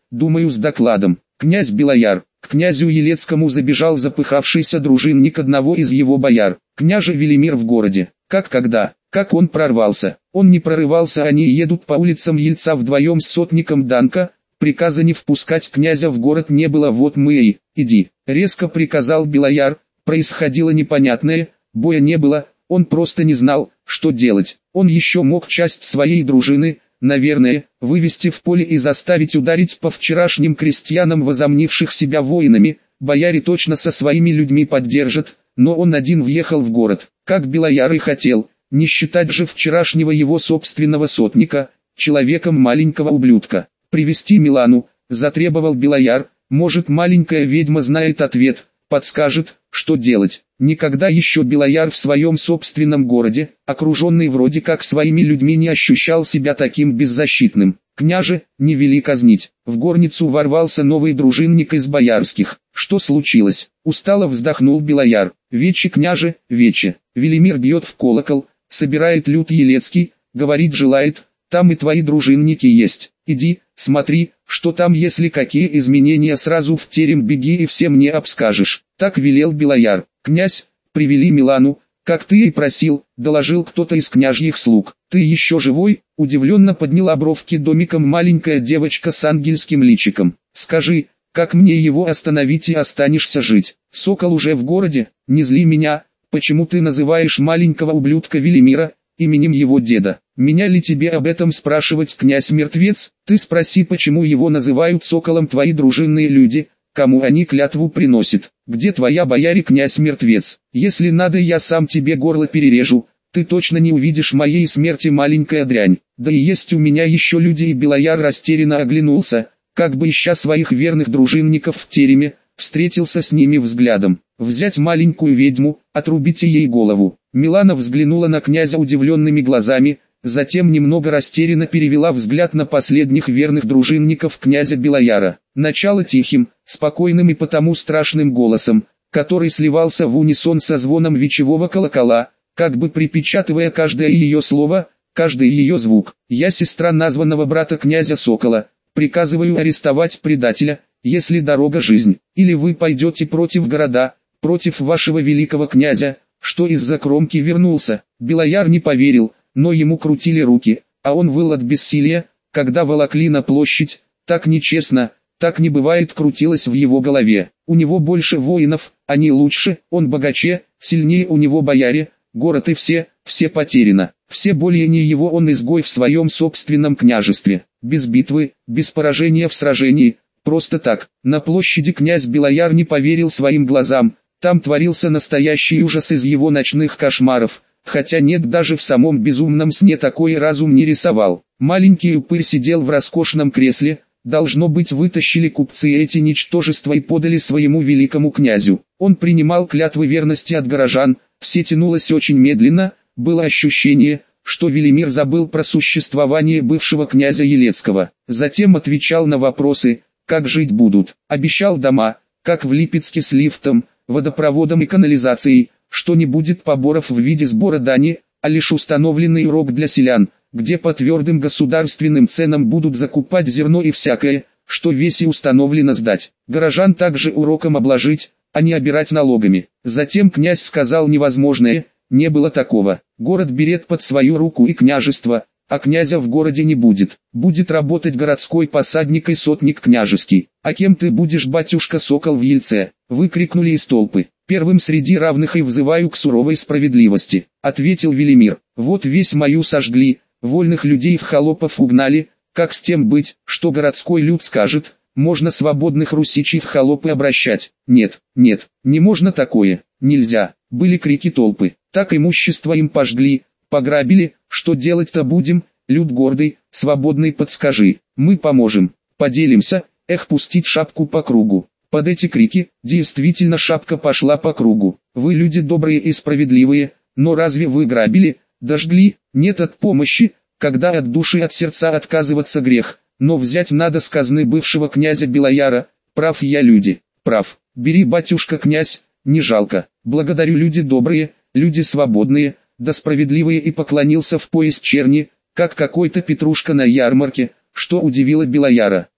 думаю, с докладом. Князь Белояр. К князю Елецкому забежал запыхавшийся дружинник одного из его бояр. Княже Велимир в городе. Как когда? Как он прорвался? Он не прорывался, они едут по улицам Ельца вдвоем с сотником Данка. Приказа не впускать князя в город не было, вот мы и, иди. Резко приказал Белояр. Происходило непонятное, боя не было, он просто не знал, что делать. Он еще мог часть своей дружины, наверное, вывести в поле и заставить ударить по вчерашним крестьянам, возомнивших себя воинами. Бояре точно со своими людьми поддержат, но он один въехал в город, как Белояр и хотел, не считать же вчерашнего его собственного сотника, человеком маленького ублюдка. «Привести Милану», затребовал Белояр, может маленькая ведьма знает ответ, подскажет, что делать. Никогда еще Белояр в своем собственном городе, окруженный вроде как своими людьми, не ощущал себя таким беззащитным. «Княже, не вели казнить». В горницу ворвался новый дружинник из боярских. «Что случилось?» Устало вздохнул Белояр. «Вече, княже, вече». Велимир бьет в колокол, собирает люд Елецкий, говорит, желает, там и твои дружинники есть. Иди, смотри, что там, если какие изменения, сразу в терем беги и все мне обскажешь. Так велел Белояр. «Князь, привели Милану, как ты и просил», доложил кто-то из княжьих слуг. «Ты еще живой?» Удивленно подняла бровки домиком маленькая девочка с ангельским личиком. «Скажи, как мне его остановить и останешься жить? Сокол уже в городе? Не зли меня, почему ты называешь маленького ублюдка Велимира именем его деда? Меня ли тебе об этом спрашивать, князь-мертвец? Ты спроси, почему его называют соколом твои дружинные люди, кому они клятву приносят. Где твоя бояре, князь-мертвец? Если надо, я сам тебе горло перережу, ты точно не увидишь моей смерти, маленькая дрянь. Да и есть у меня еще люди». И Белояр растерянно оглянулся, как бы ища своих верных дружинников в тереме, встретился с ними взглядом. «Взять маленькую ведьму, отрубите ей голову». Милана взглянула на князя удивленными глазами, затем немного растерянно перевела взгляд на последних верных дружинников князя Белояра. Начало тихим, спокойным и потому страшным голосом, который сливался в унисон со звоном вечевого колокола, как бы припечатывая каждое ее слово, каждый ее звук. «Я сестра названного брата князя Сокола, приказываю арестовать предателя, если дорога жизнь. Или вы пойдете против города, против вашего великого князя, что из-за кромки вернулся». Белояр не поверил, но ему крутили руки, а он выл от бессилия, когда волокли на площадь. Так нечестно, так не бывает, крутилось в его голове. У него больше воинов, они лучше, он богаче, сильнее у него бояре, город и все, все потеряно. Все более не его, он изгой в своем собственном княжестве. Без битвы, без поражения в сражении, просто так. На площади князь Белояр не поверил своим глазам, там творился настоящий ужас из его ночных кошмаров. Хотя нет, даже в самом безумном сне такой разум не рисовал. Маленький упырь сидел в роскошном кресле, должно быть, вытащили купцы эти ничтожества и подали своему великому князю. Он принимал клятвы верности от горожан, все тянулось очень медленно, было ощущение, что Велимир забыл про существование бывшего князя Елецкого. Затем отвечал на вопросы, как жить будут, обещал дома, как в Липецке с лифтом, водопроводом и канализацией, что не будет поборов в виде сбора дани, а лишь установленный урок для селян, где по твердым государственным ценам будут закупать зерно и всякое, что весе установлено сдать. Горожан также уроком обложить, а не обирать налогами. Затем князь сказал невозможное, не было такого. Город берет под свою руку и княжество, а князя в городе не будет. Будет работать городской посадник и сотник княжеский. «А кем ты будешь, батюшка Сокол в Ельце?» — выкрикнули из толпы. «Первым среди равных и взываю к суровой справедливости», — ответил Велимир. «Вот весь мою сожгли, вольных людей в холопов угнали, как с тем быть, что городской люд скажет, можно свободных русичей в холопы обращать?» «Нет, нет, не можно такое, нельзя», — были крики толпы. «Так имущество им пожгли, пограбили, что делать-то будем, люд гордый, свободный, подскажи, мы поможем, поделимся». Эх, пустить шапку по кругу. Под эти крики, действительно шапка пошла по кругу. «Вы люди добрые и справедливые, но разве вы грабили, дожгли? Нет, от помощи, когда от души от сердца отказываться грех, но взять надо с казны бывшего князя Белояра. Прав я, люди, прав. Бери, батюшка князь, не жалко. Благодарю, люди добрые, люди свободные, да справедливые». И поклонился в пояс черни, как какой-то петрушка на ярмарке, что удивило Белояра.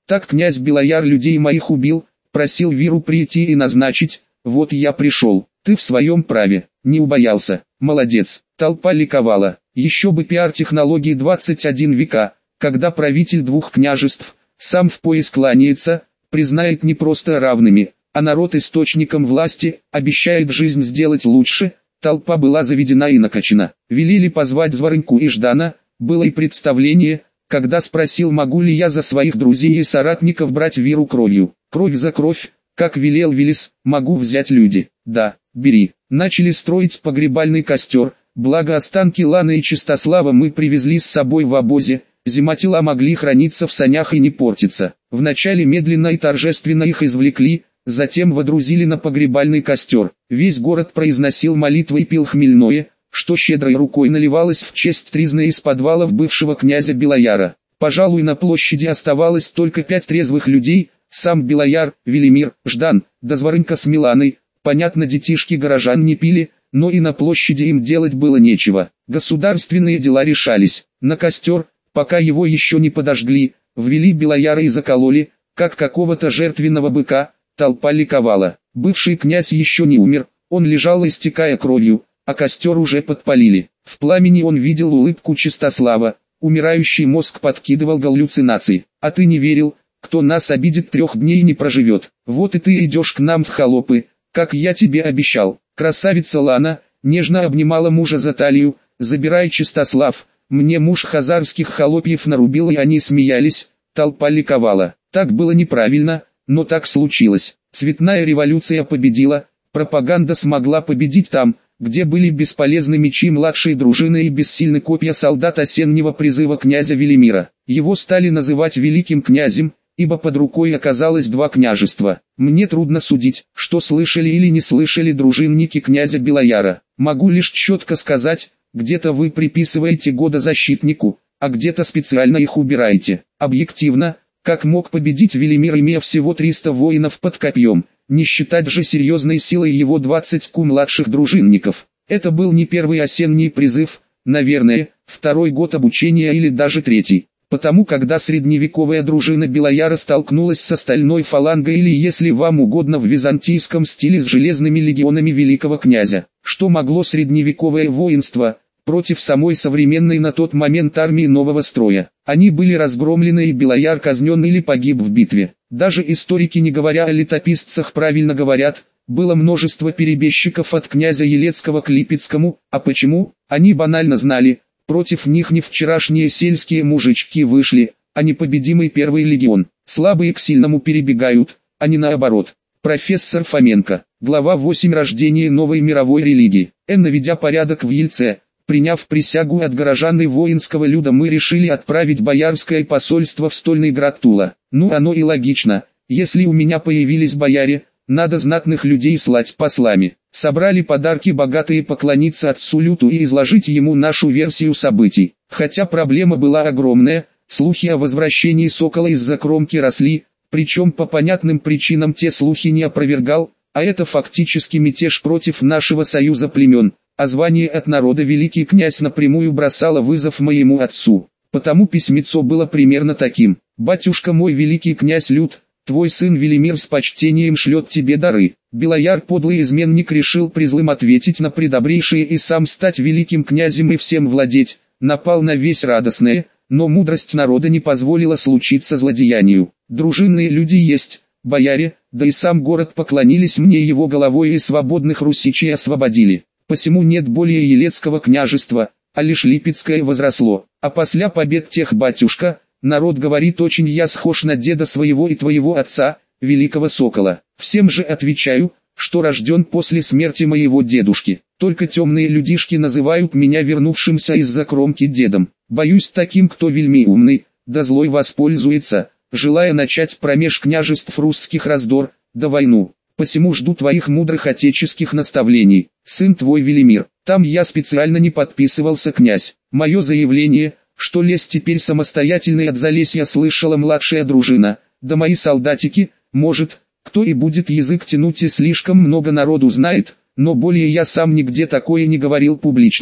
Так князь Белояр людей моих убил, просил Виру прийти и назначить, вот я пришел. Ты в своем праве, не убоялся, молодец. Толпа ликовала. Еще бы пиар-технологии двадцать один века, когда правитель двух княжеств, сам в пояс кланяется, признает не просто равными, а народ источником власти, обещает жизнь сделать лучше. Толпа была заведена и накачана. Велели позвать Зварыньку и Ждана, было и представление, когда спросил, могу ли я за своих друзей и соратников брать Виру кровью. Кровь за кровь, как велел Велес, могу взять люди. Да, бери. Начали строить погребальный костер, благо останки Ланы и Чистослава мы привезли с собой в обозе, зима тела могли храниться в санях и не портиться. Вначале медленно и торжественно их извлекли, затем водрузили на погребальный костер. Весь город произносил молитвы и пил хмельное, что щедрой рукой наливалось в честь тризны из подвалов бывшего князя Белояра. Пожалуй, на площади оставалось только пять трезвых людей, сам Белояр, Велимир, Ждан, да Зварынька с Миланой. Понятно, детишки горожан не пили, но и на площади им делать было нечего. Государственные дела решались. На костер, пока его еще не подожгли, ввели Белояра и закололи, как какого-то жертвенного быка. Толпа ликовала. Бывший князь еще не умер, он лежал, истекая кровью, а костер уже подпалили. В пламени он видел улыбку Чистослава, умирающий мозг подкидывал галлюцинации. А ты не верил, кто нас обидит, трех дней не проживет. Вот и ты идешь к нам в холопы, как я тебе обещал. Красавица Лана нежно обнимала мужа за талию, забирай, Чистослав, мне муж хазарских холопьев нарубил, и они смеялись. Толпа ликовала. Так было неправильно, но так случилось. Цветная революция победила, пропаганда смогла победить там, где были бесполезны мечи младшей дружины и бессильны копья солдат осеннего призыва князя Велимира. Его стали называть великим князем, ибо под рукой оказалось два княжества. Мне трудно судить, что слышали или не слышали дружинники князя Белояра. Могу лишь четко сказать, где-то вы приписываете года защитнику, а где-то специально их убираете. Объективно, как мог победить Велимир, имея всего триста воинов под копьем, не считать же серьезной силой его двадцать ку младших дружинников. Это был не первый осенний призыв, наверное, второй год обучения или даже третий. Потому когда средневековая дружина Белояра столкнулась с остальной фалангой, или, если вам угодно, в византийском стиле с железными легионами великого князя, что могло средневековое воинство против самой современной на тот момент армии нового строя? Они были разгромлены, и Белояр казнен или погиб в битве. Даже историки, не говоря о летописцах, правильно говорят, было множество перебежчиков от князя Елецкого к Липецкому. А почему? Они банально знали, против них не вчерашние сельские мужички вышли, а непобедимый первый легион. Слабые к сильному перебегают, а не наоборот. Профессор Фоменко, глава восемь. Рождение новой мировой религии. Н. Наведя порядок в Ельце, приняв присягу от горожан и воинского люда, мы решили отправить боярское посольство в стольный град Тула. Ну, оно и логично, если у меня появились бояре, надо знатных людей слать послами. Собрали подарки богатые, поклониться отцу Люту и изложить ему нашу версию событий. Хотя проблема была огромная, слухи о возвращении Сокола из-за кромки росли, причем по понятным причинам те слухи не опровергал, а это фактически мятеж против нашего союза племен. А звание от народа великий князь напрямую бросало вызов моему отцу. Потому письмецо было примерно таким: «Батюшка мой, великий князь Лют, твой сын Велимир с почтением шлет тебе дары». Белояр, подлый изменник, решил призлым ответить на предобрейшее и сам стать великим князем и всем владеть, напал на весь радостное, но мудрость народа не позволила случиться злодеянию. Дружинные люди есть, бояре, да и сам город поклонились мне его головой и свободных русичей освободили. Посему нет более Елецкого княжества, а лишь Липецкое возросло. А после побед тех, батюшка, народ говорит, очень я схож на деда своего и твоего отца, великого Сокола. Всем же отвечаю, что рожден после смерти моего дедушки. Только темные людишки называют меня вернувшимся из-за кромки дедом. Боюсь, таким, кто вельми умный, да злой воспользуется, желая начать промеж княжеств русских раздор, да войну. Посему жду твоих мудрых отеческих наставлений, сын твой Велимир». Там я специально не подписывался, князь. Мое заявление, что лес теперь самостоятельный от Залесья, слышала младшая дружина, да мои солдатики, может, кто и будет язык тянуть, и слишком много народу знает, но более я сам нигде такое не говорил публично.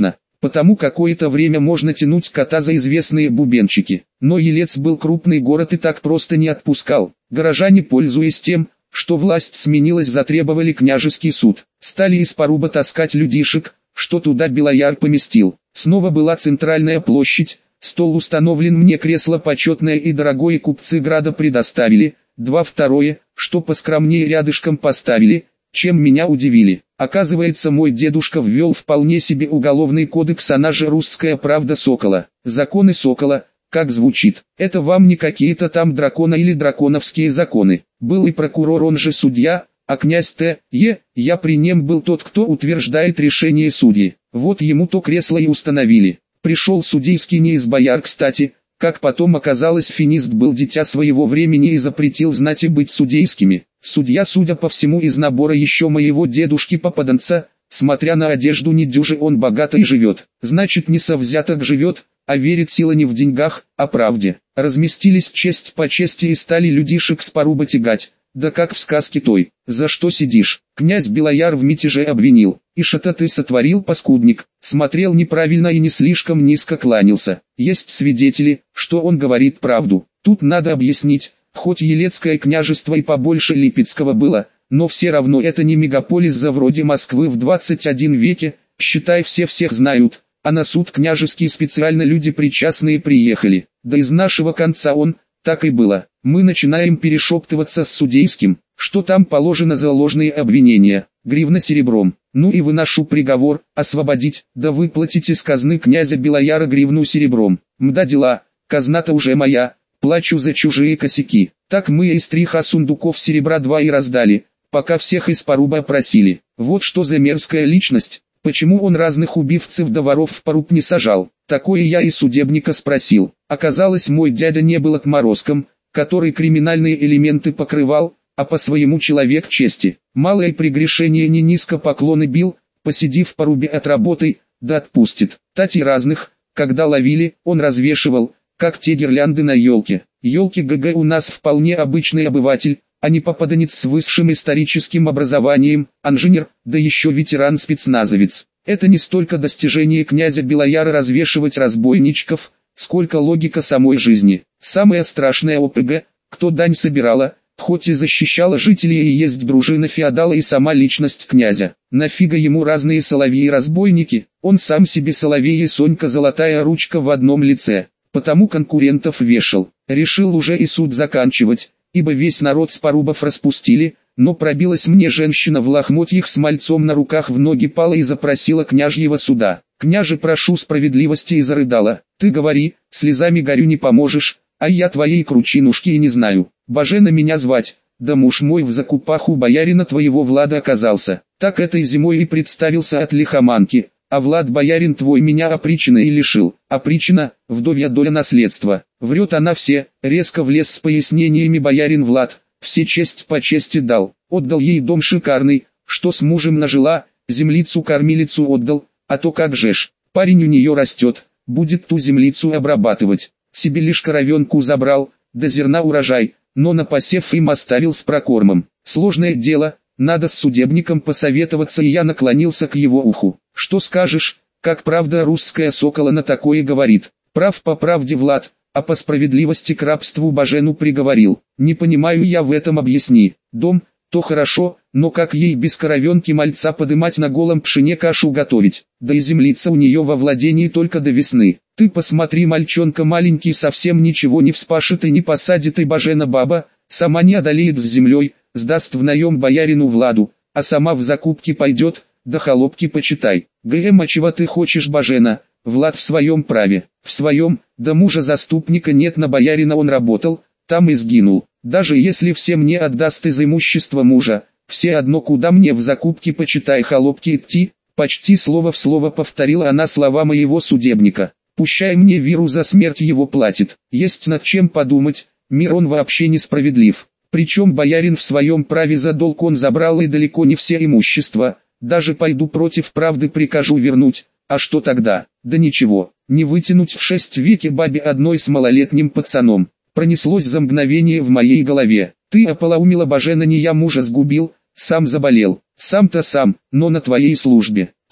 потому какое-то время можно тянуть кота за известные бубенчики. Но Елец был крупный город и так просто не отпускал. Горожане, пользуясь тем, что власть сменилась, затребовали княжеский суд. Стали из Поруба таскать людишек, что туда Белояр поместил. Снова была центральная площадь, стол установлен, мне кресло почетное и дорогое купцы града предоставили, два второе, что поскромнее рядышком поставили, чем меня удивили. Оказывается, мой дедушка ввел вполне себе уголовный кодекс, она же русская правда Сокола. Законы Сокола, как звучит, это вам не какие-то там дракона или драконовские законы. Был и прокурор, он же судья, а князь Т. Е. Я при нем был тот, кто утверждает решение судьи. Вот ему то кресло и установили. Пришел судейский не из бояр, кстати, как потом оказалось, финист был дитя своего времени и запретил знать и быть судейскими. Судья, судя по всему, из набора еще моего дедушки-попаданца, смотря на одежду, недюже он богато и живет. Значит, не со взяток живет, а верит сила не в деньгах, а правде. Разместились честь по чести и стали людишек с Поруба тягать. Да как в сказке той. За что сидишь? Князь Белояр в мятеже обвинил. Ишь-то ты сотворил, паскудник. Смотрел неправильно и не слишком низко кланялся. Есть свидетели, что он говорит правду. Тут надо объяснить, хоть Елецкое княжество и побольше Липецкого было, но все равно это не мегаполис за вроде Москвы в двадцать первом веке, считай, все всех знают, а на суд княжеский специально люди причастные приехали. Да из нашего конца он, так и было. Мы начинаем перешептываться с судейским, что там положено за ложные обвинения, гривна серебром. Ну и выношу приговор, освободить, да выплатить из казны князя Белояра гривну серебром. Мда дела, казна-то уже моя, плачу за чужие косяки. Так мы из триха сундуков серебра два и раздали, пока всех из Поруба опросили. Вот что за мерзкая личность, почему он разных убивцев да воров в Поруб не сажал. Такое я и судебника спросил. Оказалось, мой дядя не был отморозком, который криминальные элементы покрывал, а по своему человек чести. Малое прегрешение не низко поклоны бил, посиди в Порубе отработай, да отпустит. Татей разных, когда ловили, он развешивал, как те гирлянды на елке. Елки ГГ у нас вполне обычный обыватель, а не попаданец с высшим историческим образованием, инженер, да еще ветеран-спецназовец. Это не столько достижение князя Белояра развешивать разбойничков, сколько логика самой жизни. Самое страшное ОПГ, кто дань собирала, хоть и защищала жителей, и есть дружина феодала и сама личность князя. Нафига ему разные соловьи-разбойники, он сам себе соловей и Сонька золотая ручка в одном лице. Потому конкурентов вешал. Решил уже и суд заканчивать, ибо весь народ с Порубов распустили, но пробилась мне женщина в лохмотьях с мальцом на руках, в ноги пала и запросила княжьего суда. «Княже, прошу справедливости», и зарыдала. «Ты говори, слезами горю не поможешь, а я твоей кручинушки и не знаю. Бажена меня звать, да муж мой в закупах у боярина твоего Влада оказался. Так этой зимой и представился от лихоманки, а Влад, боярин твой, меня опричина и лишил. Опричина, вдовья доля наследства». Врет она все, резко влез с пояснениями боярин Влад. Все честь по чести дал, отдал ей дом шикарный, что с мужем нажила, землицу-кормилицу отдал, а то как же ж, парень у нее растет, будет ту землицу обрабатывать, себе лишь коровенку забрал, да зерна урожай, но на посев им оставил с прокормом. Сложное дело, надо с судебником посоветоваться, и я наклонился к его уху. Что скажешь, как правда русская Сокола на такое говорит? Прав по правде Влад, а по справедливости к рабству Бажену приговорил. Не понимаю я в этом, объясни. Дом, то хорошо, но как ей без коровенки мальца подымать, на голом пшене кашу готовить? Да и землица у нее во владении только до весны. Ты посмотри, мальчонка маленький совсем ничего не вспашет и не посадит, и Бажена баба, сама не одолеет с землей, сдаст в наем боярину Владу, а сама в закупки пойдет, да холопки почитай. ГМ, а чего ты хочешь, Бажена? Влад в своем праве, в своем, да мужа заступника нет, на боярина он работал, там и сгинул. Даже если все мне отдаст из имущества мужа, все одно куда мне в закупки почитай холопки идти, почти слово в слово повторила она слова моего судебника. Пущай мне виру за смерть его платит, есть над чем подумать, мир он вообще несправедлив. Причем боярин в своем праве, за долг он забрал и далеко не все имущество, даже пойду против правды прикажу вернуть. А что тогда? Да ничего, не вытянуть в шесть веке бабе одной с малолетним пацаном. Пронеслось за мгновение в моей голове. Ты ополоумила, Бажена, не я мужа сгубил, сам заболел, сам-то сам, но на твоей службе.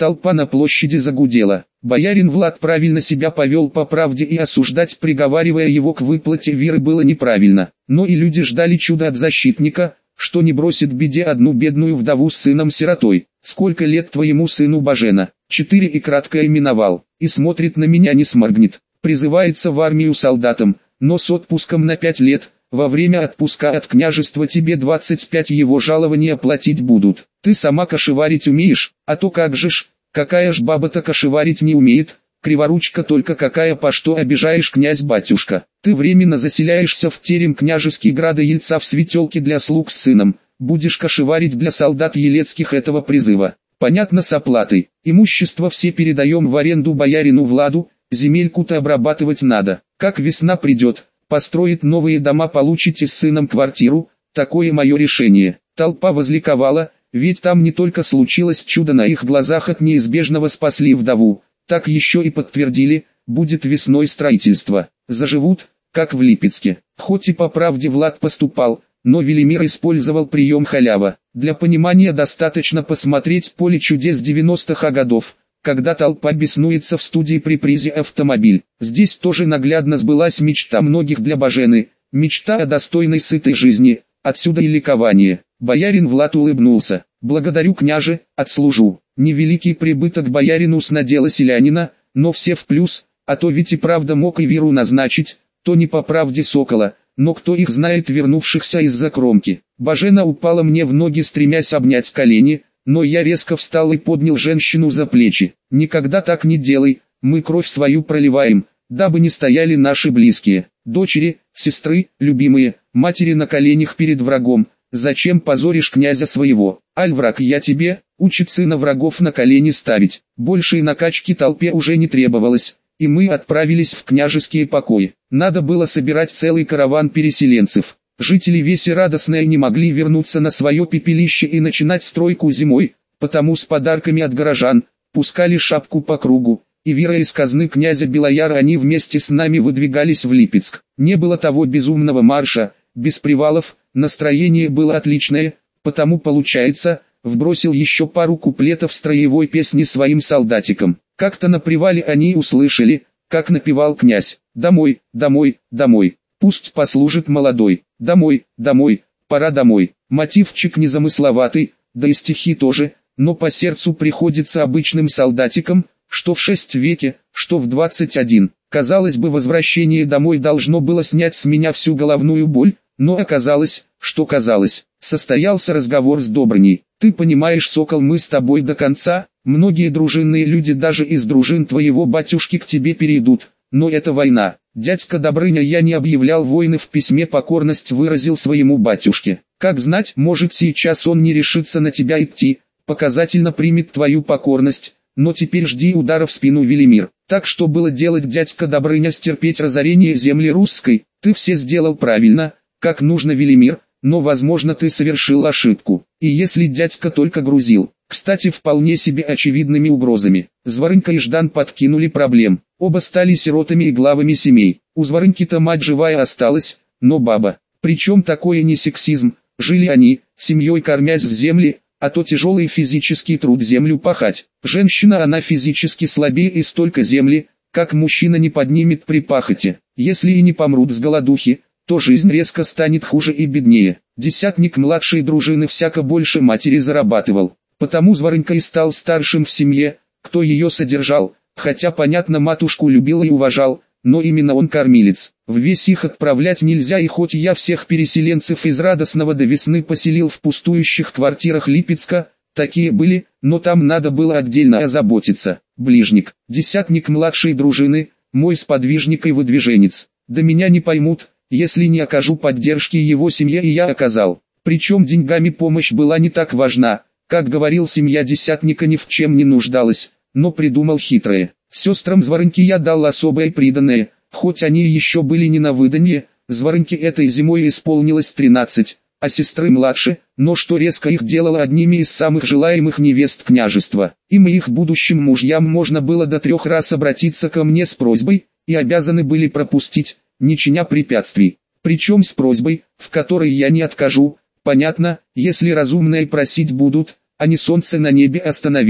Толпа на площади загудела. Боярин Влад правильно себя повел по правде, и осуждать, приговаривая его к выплате веры, было неправильно. Но и люди ждали чуда от защитника, что не бросит в беде одну бедную вдову с сыном-сиротой. «Сколько лет твоему сыну, Бажена?» «Четыре», и кратко именовал. И смотрит на меня, не сморгнет. Призывается в армию солдатом, но с отпуском на пять лет. Во время отпуска от княжества тебе двадцать пять его жалования платить будут. Ты сама кошеварить умеешь, а то как же ж, какая ж баба-то кошеварить не умеет, криворучка только какая, по что обижаешь, князь-батюшка. Ты временно заселяешься в терем княжеский града Ельца в светелке для слуг с сыном, будешь кошеварить для солдат елецких этого призыва. Понятно, с оплатой. Имущество все передаем в аренду боярину Владу, земельку-то обрабатывать надо. Как весна придет, построит новые дома, получите с сыном квартиру, такое мое решение. Толпа возликовала, ведь там не только случилось чудо, на их глазах от неизбежного спасли вдову, так еще и подтвердили, будет весной строительство, заживут, как в Липецке. Хоть и по правде Влад поступал, но Велимир использовал прием халява. Для понимания достаточно посмотреть «Поле чудес» девяностых годов, когда толпа беснуется в студии при призе автомобиль. Здесь тоже наглядно сбылась мечта многих для Бажены, мечта о достойной сытой жизни, отсюда и ликование. Боярин Влад улыбнулся. «Благодарю, княже, отслужу». Невеликий прибыток боярину с надела селянина, но все в плюс, а то ведь и правда мог и Виру назначить, то не по правде сокола, но кто их знает, вернувшихся из-за кромки. Бажена упала мне в ноги, стремясь обнять колени, но я резко встал и поднял женщину за плечи. «Никогда так не делай, мы кровь свою проливаем, дабы не стояли наши близкие, дочери, сестры, любимые, матери на коленях перед врагом. Зачем позоришь князя своего? Аль, враг я тебе, учит сына врагов на колени ставить». Большей накачки толпе уже не требовалось, и мы отправились в княжеские покои. Надо было собирать целый караван переселенцев. Жители Веси радостные не могли вернуться на свое пепелище и начинать стройку зимой, потому с подарками от горожан, пускали шапку по кругу, и вира из казны князя Белояра они вместе с нами выдвигались в Липецк. Не было того безумного марша, без привалов, настроение было отличное, потому получается, вбросил еще пару куплетов строевой песни своим солдатикам. Как-то на привале они услышали, как напевал князь: «Домой, домой, домой, пусть послужит молодой, домой, домой, пора домой». Мотивчик незамысловатый, да и стихи тоже, но по сердцу приходится обычным солдатикам, что в шесть веке, что в двадцать один. Казалось бы, возвращение домой должно было снять с меня всю головную боль, но оказалось, что казалось. Состоялся разговор с Добрыней. «Ты понимаешь, сокол, мы с тобой до конца, многие дружинные люди даже из дружин твоего батюшки к тебе перейдут, но это война. Дядька Добрыня, я не объявлял войны, в письме покорность выразил своему батюшке. Как знать, может сейчас он не решится на тебя идти, показательно примет твою покорность, но теперь жди удара в спину, Велимир». Так что было делать, дядька Добрыня, стерпеть разорение земли русской? Ты все сделал правильно, как нужно, Велимир, но возможно ты совершил ошибку. И если дядька только грузил, кстати, вполне себе очевидными угрозами. Зворынка и Ждан подкинули проблем, оба стали сиротами и главами семей. У Зворынки-то мать живая осталась, но баба. Причем такое не сексизм, жили они, семьей кормясь с земли, а то тяжелый физический труд землю пахать. Женщина, она физически слабее, и столько земли, как мужчина, не поднимет при пахоте. Если и не помрут с голодухи, то жизнь резко станет хуже и беднее. Десятник младшей дружины всяко больше матери зарабатывал, потому Зворынка и стал старшим в семье, кто ее содержал, хотя понятно, матушку любил и уважал, но именно он кормилец. В весь их отправлять нельзя, и хоть я всех переселенцев из Радостного до весны поселил в пустующих квартирах Липецка, такие были, но там надо было отдельно озаботиться. Ближник, десятник младшей дружины, мой сподвижник и выдвиженец. Да меня не поймут, если не окажу поддержки его семье, и я оказал. Причем деньгами помощь была не так важна, как говорил, семья десятника ни в чем не нуждалась, но придумал хитрое. Сестрам Зворынки я дал особое приданое, хоть они еще были не на выданье. Зворынке этой зимой исполнилось тринадцать, а сестры младше, но что резко их делало одними из самых желаемых невест княжества. Им и их будущим мужьям можно было до трех раз обратиться ко мне с просьбой, и обязаны были пропустить, не чиня препятствий. Причем с просьбой, в которой я не откажу, понятно, если разумные просить будут, а не солнце на небе остановить.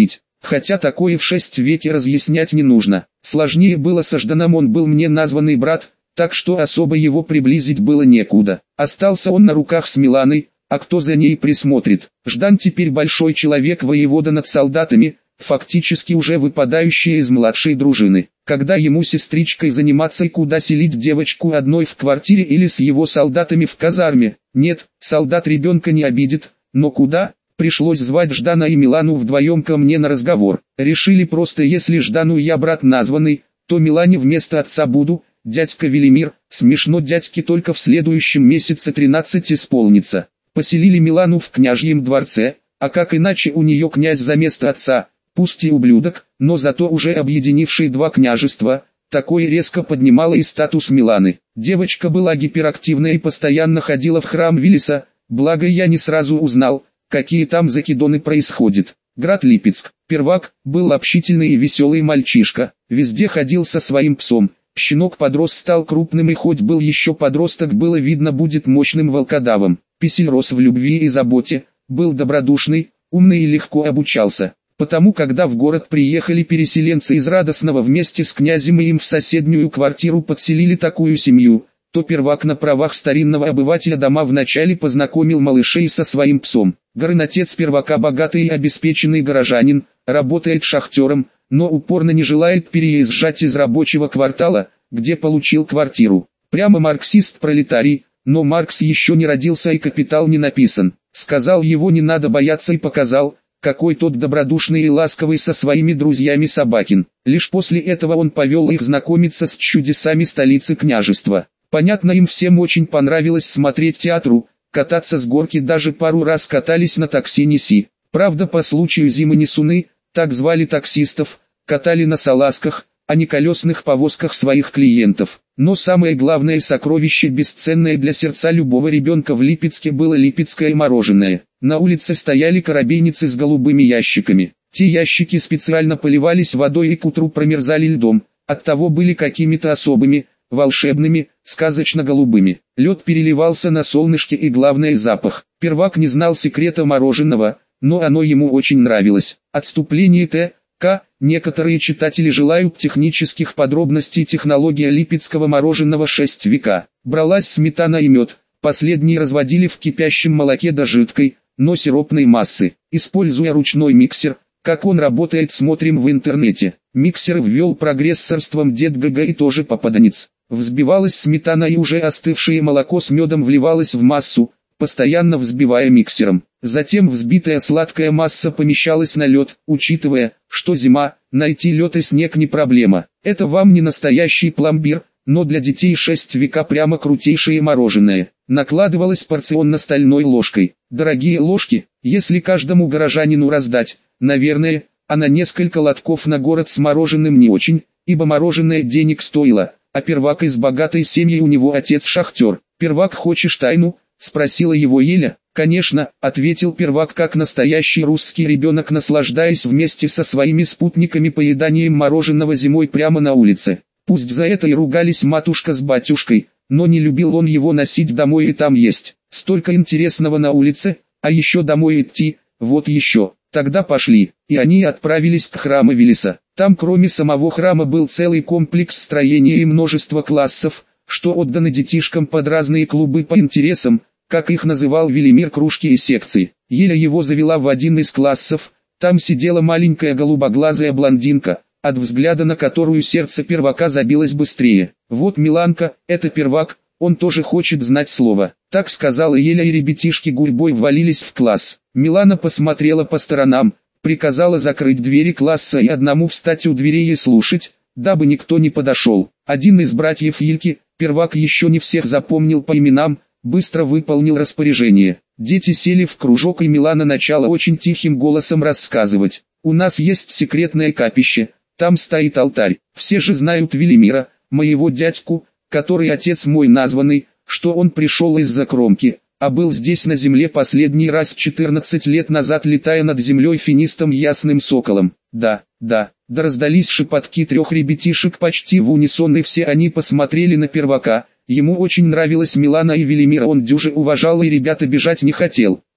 хотя такое в шесть веке разъяснять не нужно. Сложнее было со Жданом, он был мне названный брат, так что особо его приблизить было некуда. Остался он на руках с Миланой, а кто за ней присмотрит? Ждан теперь большой человек, воевода над солдатами, фактически уже выпадающий из младшей дружины. Когда ему сестричкой заниматься и куда селить девочку одной в квартире или с его солдатами в казарме? Нет, солдат ребенка не обидит, но куда? Пришлось звать Ждана и Милану вдвоем ко мне на разговор. Решили просто, если Ждану я брат названный, то Милане вместо отца буду, дядька Велимир. Смешно, дядьке только в следующем месяце тринадцать исполнится. Поселили Милану в княжьем дворце, а как иначе, у нее князь за место отца, пусть и ублюдок, но зато уже объединивший два княжества. Такое резко поднимало и статус Миланы. Девочка была гиперактивная и постоянно ходила в храм Велеса, благо я не сразу узнал, какие там закидоны происходят. Град Липецк. Первак был общительный и веселый мальчишка, везде ходил со своим псом. Щенок подрос, стал крупным, и хоть был еще подросток, было видно, будет мощным волкодавом. Писель рос в любви и заботе, был добродушный, умный и легко обучался. Потому когда в город приехали переселенцы из Радостного вместе с князем и им в соседнюю квартиру подселили такую семью, то Первак на правах старинного обывателя дома вначале познакомил малышей со своим псом. Горын, отец Первака, богатый и обеспеченный горожанин, работает шахтером, но упорно не желает переезжать из рабочего квартала, где получил квартиру. Прямо марксист-пролетарий, но Маркс еще не родился и «Капитал» не написан. Сказал его не надо бояться и показал, какой тот добродушный и ласковый со своими друзьями Собакин. Лишь после этого он повел их знакомиться с чудесами столицы княжества. Понятно, им всем очень понравилось смотреть театру, кататься с горки, даже пару раз катались на такси Неси. Правда, по случаю зимы Несуны, так звали таксистов, катали на салазках, а не колесных повозках своих клиентов. Но самое главное сокровище, бесценное для сердца любого ребенка в Липецке, было липецкое мороженое. На улице стояли коробейницы с голубыми ящиками. Те ящики специально поливались водой и к утру промерзали льдом, оттого были какими-то особыми, волшебными, сказочно-голубыми. Лед переливался на солнышке, и главное — запах. Первак не знал секрета мороженого, но оно ему очень нравилось. Отступление Т. К. Некоторые читатели желают технических подробностей. Технология липецкого мороженого шесть века. Бралась сметана и мед, последние разводили в кипящем молоке до жидкой, но сиропной массы. Используя ручной миксер, как он работает, смотрим в интернете. Миксер ввел прогрессорством дед ГГ и тоже попаданец. Взбивалась сметана, и уже остывшее молоко с медом вливалось в массу, постоянно взбивая миксером. Затем взбитая сладкая масса помещалась на лед. Учитывая, что зима, найти лед и снег не проблема. Это вам не настоящий пломбир, но для детей шесть века прямо крутейшее мороженое. Накладывалось порционно стальной ложкой. Дорогие ложки, если каждому горожанину раздать, наверное, а на несколько лотков на город с мороженым не очень, ибо мороженое денег стоило, а Первак из богатой семьи, у него отец шахтер. «Первак, хочешь тайну?» — спросила его Еля. «Конечно», — ответил Первак, как настоящий русский ребенок, наслаждаясь вместе со своими спутниками поеданием мороженого зимой прямо на улице. Пусть за это и ругались матушка с батюшкой, но не любил он его носить домой и там есть. Столько интересного на улице, а еще домой идти, вот еще. Тогда пошли, и они отправились к храму Велеса. Там кроме самого храма был целый комплекс строения и множество классов, что отданы детишкам под разные клубы по интересам, как их называл Велимир, кружки и секции. Еля его завела в один из классов. Там сидела маленькая голубоглазая блондинка, от взгляда на которую сердце Первака забилось быстрее. «Вот Миланка, это Первак, он тоже хочет знать слово». Так сказала Еля, и ребятишки гурьбой ввалились в класс. Милана посмотрела по сторонам, приказала закрыть двери класса и одному встать у дверей и слушать, дабы никто не подошел. Один из братьев Ильки, Первак еще не всех запомнил по именам, быстро выполнил распоряжение. Дети сели в кружок, и Милана начала очень тихим голосом рассказывать. «У нас есть секретное капище, там стоит алтарь. Все же знают Велимира, моего дядьку, который отец мой названный, что он пришел из-за кромки, а был здесь на земле последний раз четырнадцать лет назад, летая над землей финистом ясным соколом. Да, да». Да раздались шепотки трех ребятишек почти в унисон, и все они посмотрели на Первака. Ему очень нравилась Милана и Велимира, он дюже уважал, и ребята бежать не хотел.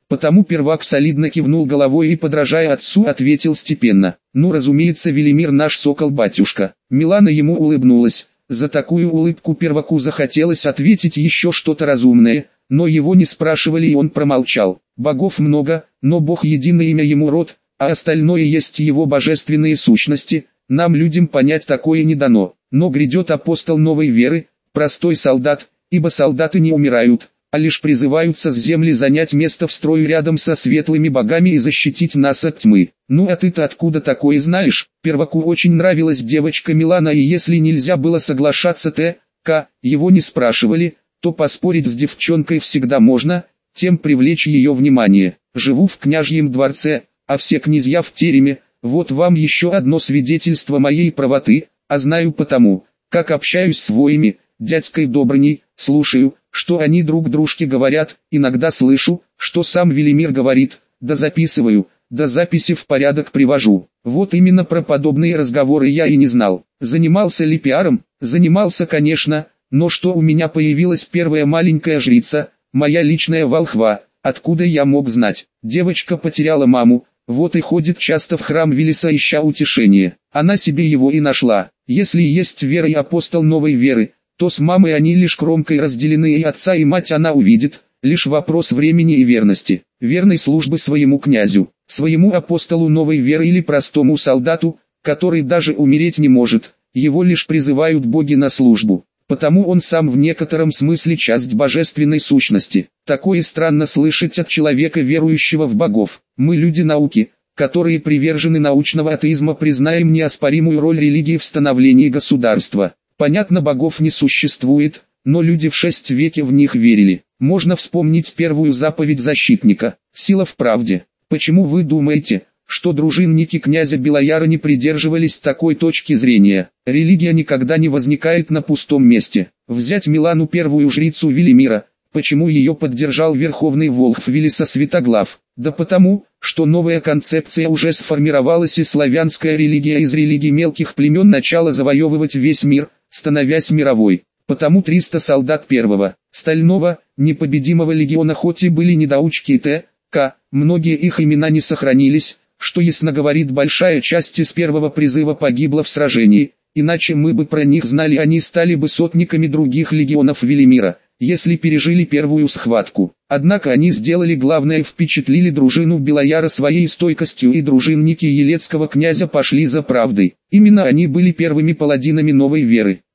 Потому первак солидно кивнул головой и, подражая отцу, ответил степенно: «Ну, разумеется, Велимир наш сокол-батюшка». Милана ему улыбнулась. За такую улыбку перваку захотелось ответить еще что-то разумное, но его не спрашивали и он промолчал. Богов много, но Бог единое, имя ему род, а остальное есть его божественные сущности. Нам, людям, понять такое не дано. Но грядет апостол новой веры, простой солдат, ибо солдаты не умирают, а лишь призываются с земли занять место в строю рядом со светлыми богами и защитить нас от тьмы. Ну а ты-то откуда такое знаешь? Перваку очень нравилась девочка Милана, и если нельзя было соглашаться т.к. его не спрашивали, то поспорить с девчонкой всегда можно, тем привлечь ее внимание. Живу в княжьем дворце, а все князья в тереме, вот вам еще одно свидетельство моей правоты, а знаю потому, как общаюсь с воями, дядькой Добрыней, слушаю, что они друг дружке говорят, иногда слышу, что сам Велимир говорит, да записываю, да записи в порядок привожу. Вот именно про подобные разговоры я и не знал. Занимался ли пиаром? Занимался, конечно, но что у меня появилась первая маленькая жрица, моя личная волхва, откуда я мог знать? Девочка потеряла маму, вот и ходит часто в храм Велеса, ища утешения. Она себе его и нашла. Если есть вера и апостол новой веры, то с мамой они лишь кромкой разделены, и отца и мать она увидит, лишь вопрос времени и верности, верной службы своему князю, своему апостолу новой веры или простому солдату, который даже умереть не может, его лишь призывают боги на службу, потому он сам в некотором смысле часть божественной сущности. Такое странно слышать от человека, верующего в богов. Мы, люди науки, которые привержены научного атеизма, признаем неоспоримую роль религии в становлении государства. Понятно, богов не существует, но люди в шестом веке в них верили. Можно вспомнить первую заповедь защитника – сила в правде. Почему вы думаете, что дружинники князя Белояра не придерживались такой точки зрения? Религия никогда не возникает на пустом месте. Взять Милану, первую жрицу Велимира. Почему ее поддержал верховный волхв Велеса Святоглав? Да потому, что новая концепция уже сформировалась, и славянская религия из религий мелких племен начала завоевывать весь мир, становясь мировой. Потому триста солдат первого, стального, непобедимого легиона хоть и были недоучки и т.к., многие их имена не сохранились, что ясно говорит, большая часть из первого призыва погибла в сражении, иначе мы бы про них знали, они стали бы сотниками других легионов Велимира, если пережили первую схватку. Однако они сделали главное, впечатлили дружину Белояра своей стойкостью, и дружинники елецкого князя пошли за правдой. Именно они были первыми паладинами новой веры.